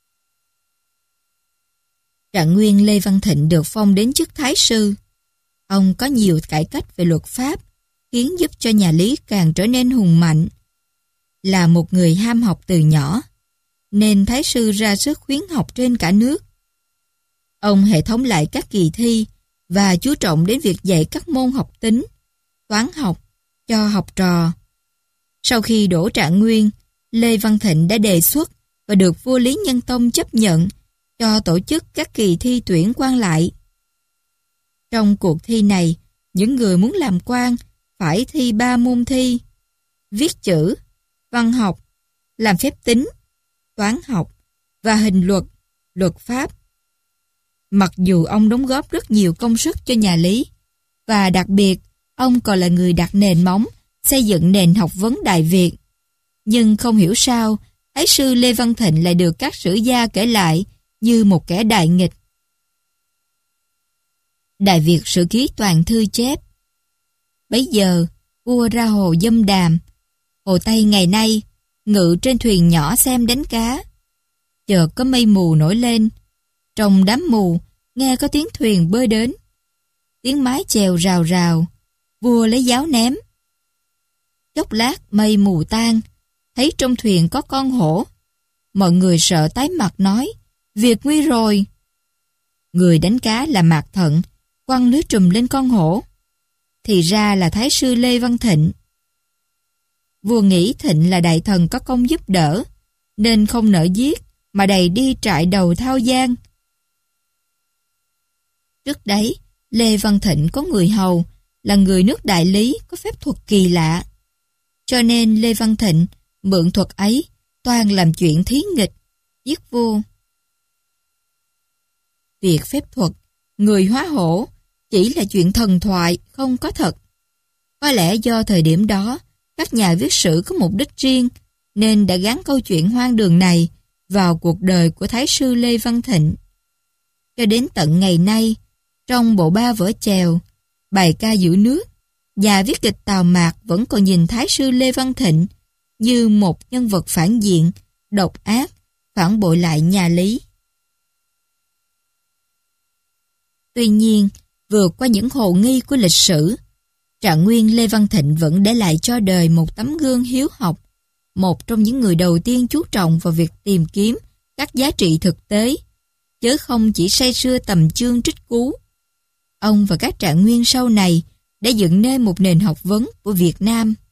S1: Trạng Nguyên Lê Văn Thịnh được phong đến chức Thái sư. Ông có nhiều cải cách về luật pháp, khiến giúp cho nhà Lý càng trở nên hùng mạnh. Là một người ham học từ nhỏ, nên Thái sư ra sức khuyến học trên cả nước. Ông hệ thống lại các kỳ thi và chú trọng đến việc dạy các môn học tính, toán học cho học trò. Sau khi đỗ Trạng Nguyên, Lê Văn Thịnh đã đề xuất và được vua Lý Nhân Tông chấp nhận cho tổ chức các kỳ thi tuyển quan lại. Trong cuộc thi này, những người muốn làm quan phải thi ba môn thi: viết chữ, văn học, làm phép tính, toán học và hình luật, luật pháp. Mặc dù ông đóng góp rất nhiều công sức cho nhà Lý, và đặc biệt ông còn là người đặt nền móng xây dựng nền học vấn Đại Việt, nhưng không hiểu sao Thái sư Lê Văn Thịnh lại được các sử gia kể lại như một kẻ đại nghịch. Đại Việt Sử Ký Toàn Thư chép: bấy giờ vua ra hồ Dâm Đàm, hồ Tây ngày nay, ngự trên thuyền nhỏ xem đánh cá. Chợt có mây mù nổi lên, trong đám mù nghe có tiếng thuyền bơi đến. Tiếng mái chèo rào rào, vua lấy giáo ném. Chốc lát mây mù tan, thấy trong thuyền có con hổ. Mọi người sợ tái mặt nói: việc nguy rồi. Người đánh cá là Mạc Thận, quăng lưới trùm lên con hổ. Thì ra là Thái sư Lê Văn Thịnh. Vua nghĩ Thịnh là đại thần có công giúp đỡ, nên không nỡ giết mà đày đi trại đầu Thao Giang. Trước đấy, Lê Văn Thịnh có người hầu là người nước Đại Lý có phép thuật kỳ lạ. Cho nên Lê Văn Thịnh mượn thuật ấy toàn làm chuyện thí nghịch, giết vua. Việc phép thuật, người hóa hổ chỉ là chuyện thần thoại, không có thật. Có lẽ do thời điểm đó, các nhà viết sử có mục đích riêng, nên đã gắn câu chuyện hoang đường này vào cuộc đời của Thái sư Lê Văn Thịnh. Cho đến tận ngày nay, Trong bộ ba vở chèo, bài ca giữ nước và viết kịch Tào Mạt vẫn còn nhìn Thái sư Lê Văn Thịnh như một nhân vật phản diện, độc ác, phản bội lại nhà Lý. Tuy nhiên, vượt qua những hồ nghi của lịch sử, Trạng Nguyên Lê Văn Thịnh vẫn để lại cho đời một tấm gương hiếu học, một trong những người đầu tiên chú trọng vào việc tìm kiếm các giá trị thực tế, chứ không chỉ say sưa tầm chương trích cú. Ông và các Trạng Nguyên sau này đã dựng nên một nền học vấn của Việt Nam